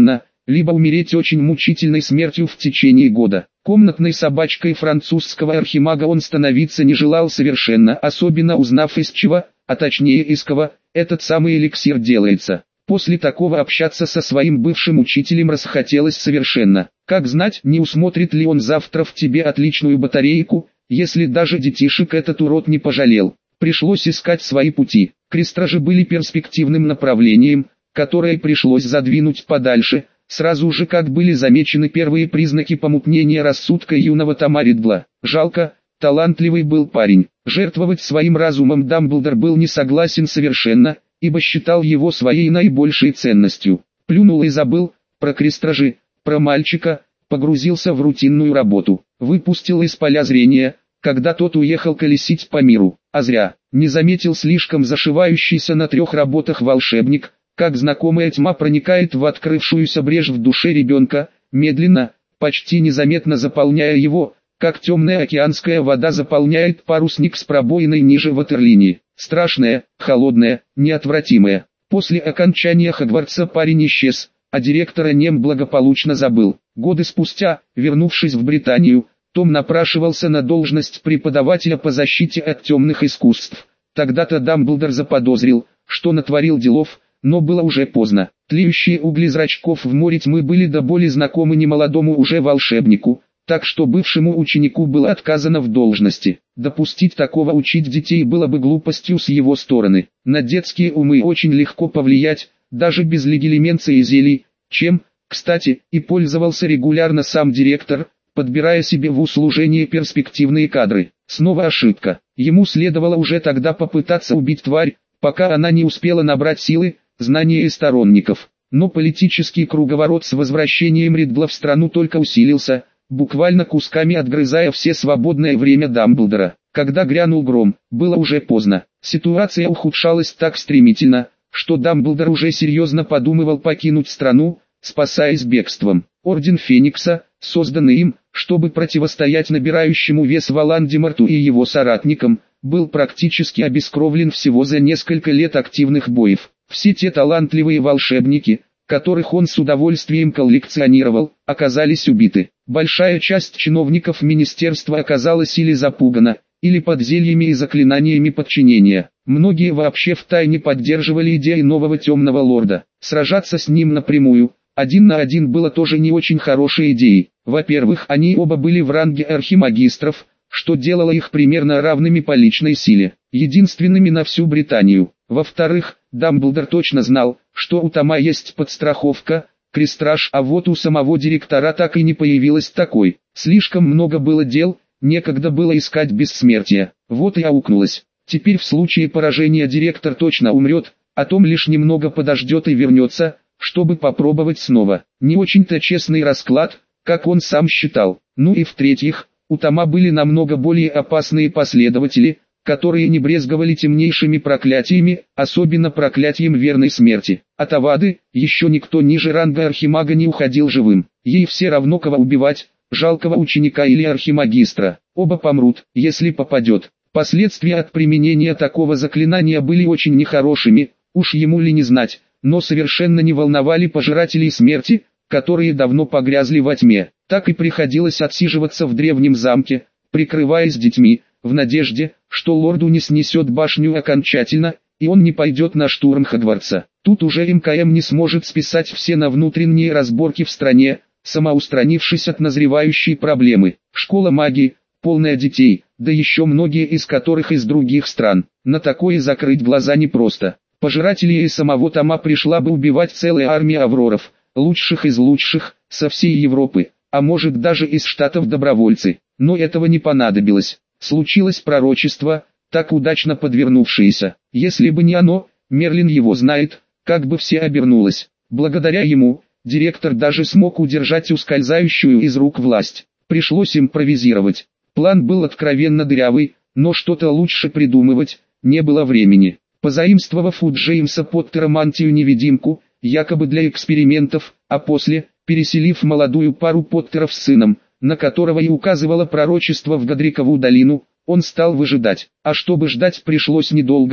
либо умереть очень мучительной смертью в течение года. Комнатной собачкой французского архимага он становиться не желал совершенно, особенно узнав из чего, а точнее из кого, этот самый эликсир делается. После такого общаться со своим бывшим учителем расхотелось совершенно. Как знать, не усмотрит ли он завтра в тебе отличную батарейку, если даже детишек этот урод не пожалел. Пришлось искать свои пути. Крестражи были перспективным направлением, которое пришлось задвинуть подальше, сразу же как были замечены первые признаки помутнения рассудка юного Тома Ридла. Жалко, талантливый был парень. Жертвовать своим разумом Дамблдор был не согласен совершенно, ибо считал его своей наибольшей ценностью. Плюнул и забыл про крестражи, про мальчика, погрузился в рутинную работу. Выпустил из поля зрения, когда тот уехал колесить по миру. А зря, не заметил слишком зашивающийся на 3 работах волшебник, как знакомая тьма проникает в открывшуюся брешь в душе ребенка, медленно, почти незаметно заполняя его, как темная океанская вода заполняет парусник с пробоиной ниже ватерлинии. Страшная, холодная, неотвратимая. После окончания Хогвартса парень исчез, а директора Нем благополучно забыл. Годы спустя, вернувшись в Британию, Том напрашивался на должность преподавателя по защите от темных искусств. Тогда-то Дамблдор заподозрил, что натворил делов, но было уже поздно. Тлеющие угли зрачков в море тьмы были до боли знакомы немолодому уже волшебнику, так что бывшему ученику было отказано в должности. Допустить такого учить детей было бы глупостью с его стороны. На детские умы очень легко повлиять, даже без легилименции и зелий, чем, кстати, и пользовался регулярно сам директор, подбирая себе в услужение перспективные кадры. Снова ошибка. Ему следовало уже тогда попытаться убить тварь, пока она не успела набрать силы, знания и сторонников. Но политический круговорот с возвращением Ридла в страну только усилился, буквально кусками отгрызая все свободное время Дамблдора. Когда грянул гром, было уже поздно. Ситуация ухудшалась так стремительно, что Дамблдор уже серьезно подумывал покинуть страну, спасаясь бегством. Орден Феникса, созданный им, чтобы противостоять набирающему вес Волан-де-Морту и его соратникам, был практически обескровлен всего за несколько лет активных боев. Все те талантливые волшебники, которых он с удовольствием коллекционировал, оказались убиты. Большая часть чиновников министерства оказалась или запугана, или под зельями и заклинаниями подчинения. Многие вообще втайне поддерживали идеи нового темного лорда. Сражаться с ним напрямую, 1 на 1 было тоже не очень хорошей идеей. Во-первых, они оба были в ранге архимагистров, что делало их примерно равными по личной силе, единственными на всю Британию. Во-вторых, Дамблдор точно знал, что у Тома есть подстраховка, крестраж, а вот у самого директора так и не появилось такой. Слишком много было дел, некогда было искать бессмертия. Вот и аукнулось. Теперь в случае поражения директор точно умрет, а Том лишь немного подождет и вернется, чтобы попробовать снова. Не очень-то честный расклад, как он сам считал. Ну и в-третьих, у Тома были намного более опасные последователи, которые не брезговали темнейшими проклятиями, особенно проклятием верной смерти. От Авады, еще никто ниже ранга архимага не уходил живым. Ей все равно кого убивать, жалкого ученика или архимагистра. Оба помрут, если попадет. Последствия от применения такого заклинания были очень нехорошими, уж ему ли не знать, но совершенно не волновали пожирателей смерти, которые давно погрязли во тьме. Так и приходилось отсиживаться в древнем замке, прикрываясь детьми, в надежде, что лорду не снесет башню окончательно, и он не пойдет на штурм Хогвартса. Тут уже МКМ не сможет списать все на внутренние разборки в стране, самоустранившись от назревающей проблемы. Школа магии, полная детей, да еще многие из которых из других стран. На такое закрыть глаза непросто. Пожирателей и самого Тома пришла бы убивать целая армия авроров, лучших из лучших, со всей Европы, а может даже из штатов добровольцы. Но этого не понадобилось. Случилось пророчество, так удачно подвернувшееся. Если бы не оно, Мерлин его знает, как бы все обернулось. Благодаря ему, директор даже смог удержать ускользающую из рук власть. Пришлось импровизировать. План был откровенно дырявый, но что-то лучше придумывать не было времени. Позаимствовав у Джеймса Поттера мантию-невидимку, якобы для экспериментов, а после, переселив молодую пару Поттеров с сыном, на которого и указывало пророчество в Годрикову долину, он стал выжидать. А чтобы ждать пришлось недолго,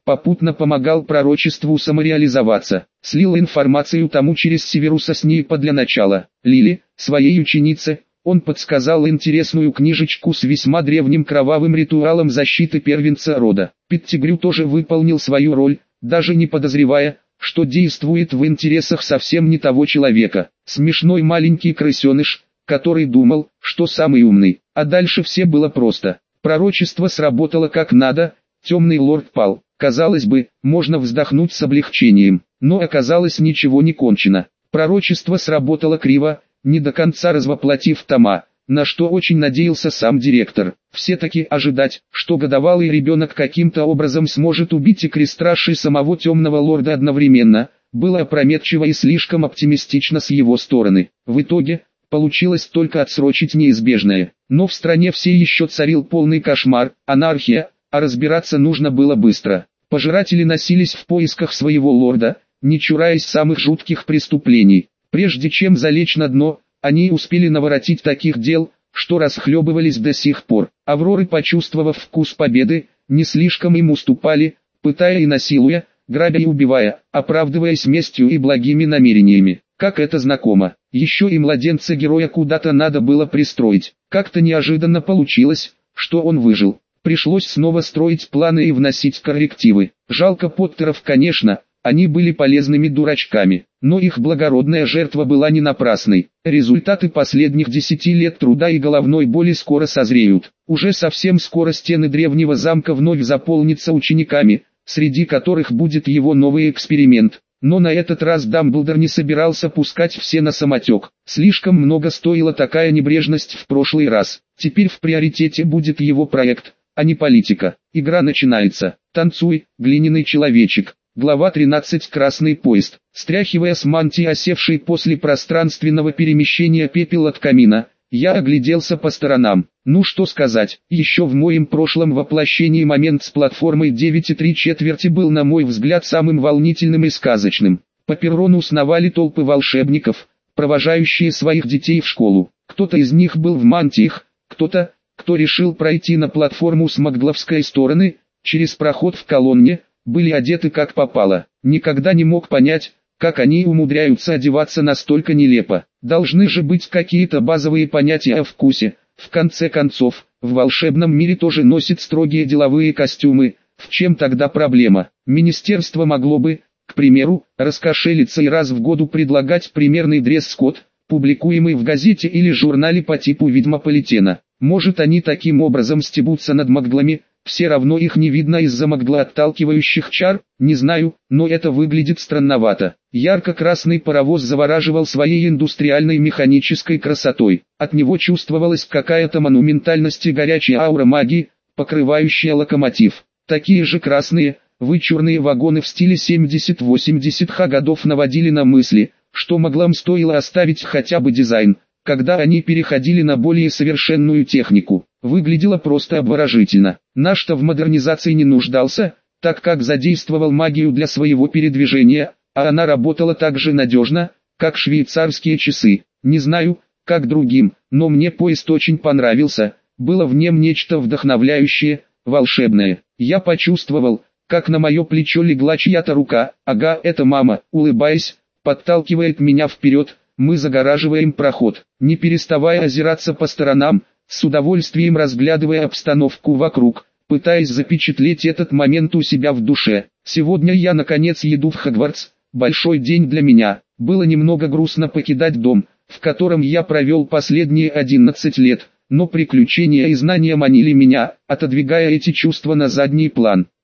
попутно помогал пророчеству самореализоваться. Слил информацию тому через Северуса Снейпа для начала. Лили, своей ученице, он подсказал интересную книжечку с весьма древним кровавым ритуалом защиты первенца рода. Петтигрю тоже выполнил свою роль, даже не подозревая, что действует в интересах совсем не того человека. Смешной маленький крысеныш, который думал, что самый умный. А дальше все было просто. Пророчество сработало как надо, темный лорд пал. Казалось бы, можно вздохнуть с облегчением, но оказалось ничего не кончено. Пророчество сработало криво, не до конца развоплотив Тома, на что очень надеялся сам директор. Все-таки ожидать, что годовалый ребенок каким-то образом сможет убить и крестраши самого темного лорда одновременно, было опрометчиво и слишком оптимистично с его стороны. В итоге, получилось только отсрочить неизбежное. Но в стране все еще царил полный кошмар, анархия, а разбираться нужно было быстро. Пожиратели носились в поисках своего лорда, не чураясь самых жутких преступлений. Прежде чем залечь на дно, они успели наворотить таких дел, что расхлебывались до сих пор. Авроры, почувствовав вкус победы, не слишком им уступали, пытая и насилуя, грабя и убивая, оправдываясь местью и благими намерениями. Как это знакомо. Еще и младенца-героя куда-то надо было пристроить. Как-то неожиданно получилось, что он выжил. Пришлось снова строить планы и вносить коррективы. Жалко Поттеров, конечно, они были полезными дурачками, но их благородная жертва была не напрасной. Результаты последних 10 лет труда и головной боли скоро созреют. Уже совсем скоро стены древнего замка вновь заполнятся учениками, среди которых будет его новый эксперимент. Но на этот раз Дамблдор не собирался пускать все на самотек. Слишком много стоила такая небрежность в прошлый раз. Теперь в приоритете будет его проект, а не политика. Игра начинается. Танцуй, глиняный человечек. Глава 13. Красный поезд. Стряхивая с мантии осевший после пространственного перемещения пепел от камина, я огляделся по сторонам. Ну что сказать, еще в моем прошлом воплощении момент с платформой 9,3 был на мой взгляд самым волнительным и сказочным. По перрону сновали толпы волшебников, провожающие своих детей в школу. Кто-то из них был в мантиях, кто-то, кто решил пройти на платформу с магловской стороны, через проход в колонне, были одеты как попало. Никогда не мог понять, как они умудряются одеваться настолько нелепо. Должны же быть какие-то базовые понятия о вкусе. В конце концов, в волшебном мире тоже носят строгие деловые костюмы. В чем тогда проблема? Министерство могло бы, к примеру, раскошелиться и раз в году предлагать примерный дресс-код, публикуемый в газете или журнале по типу «Ведьмополитена». Может, они таким образом стебутся над маглами, все равно их не видно из-за маглоотталкивающих чар, не знаю, но это выглядит странновато. Ярко-красный паровоз завораживал своей индустриальной механической красотой. От него чувствовалась какая-то монументальность и горячая аура магии, покрывающая локомотив. Такие же красные, вычурные вагоны в стиле 70-80-х годов наводили на мысли, что маглам стоило оставить хотя бы дизайн, когда они переходили на более совершенную технику. Выглядело просто обворожительно. Наш-то в модернизации не нуждался, так как задействовал магию для своего передвижения, а она работала так же надежно, как швейцарские часы. Не знаю, как другим, но мне поезд очень понравился, было в нем нечто вдохновляющее, волшебное. Я почувствовал, как на мое плечо легла чья-то рука, ага, это мама, улыбаясь, подталкивает меня вперед. Мы загораживаем проход, не переставая озираться по сторонам, с удовольствием разглядывая обстановку вокруг, пытаясь запечатлеть этот момент у себя в душе. Сегодня я наконец еду в Хогвартс, большой день для меня. Было немного грустно покидать дом, в котором я провел последние 11 лет, но приключения и знания манили меня, отодвигая эти чувства на задний план.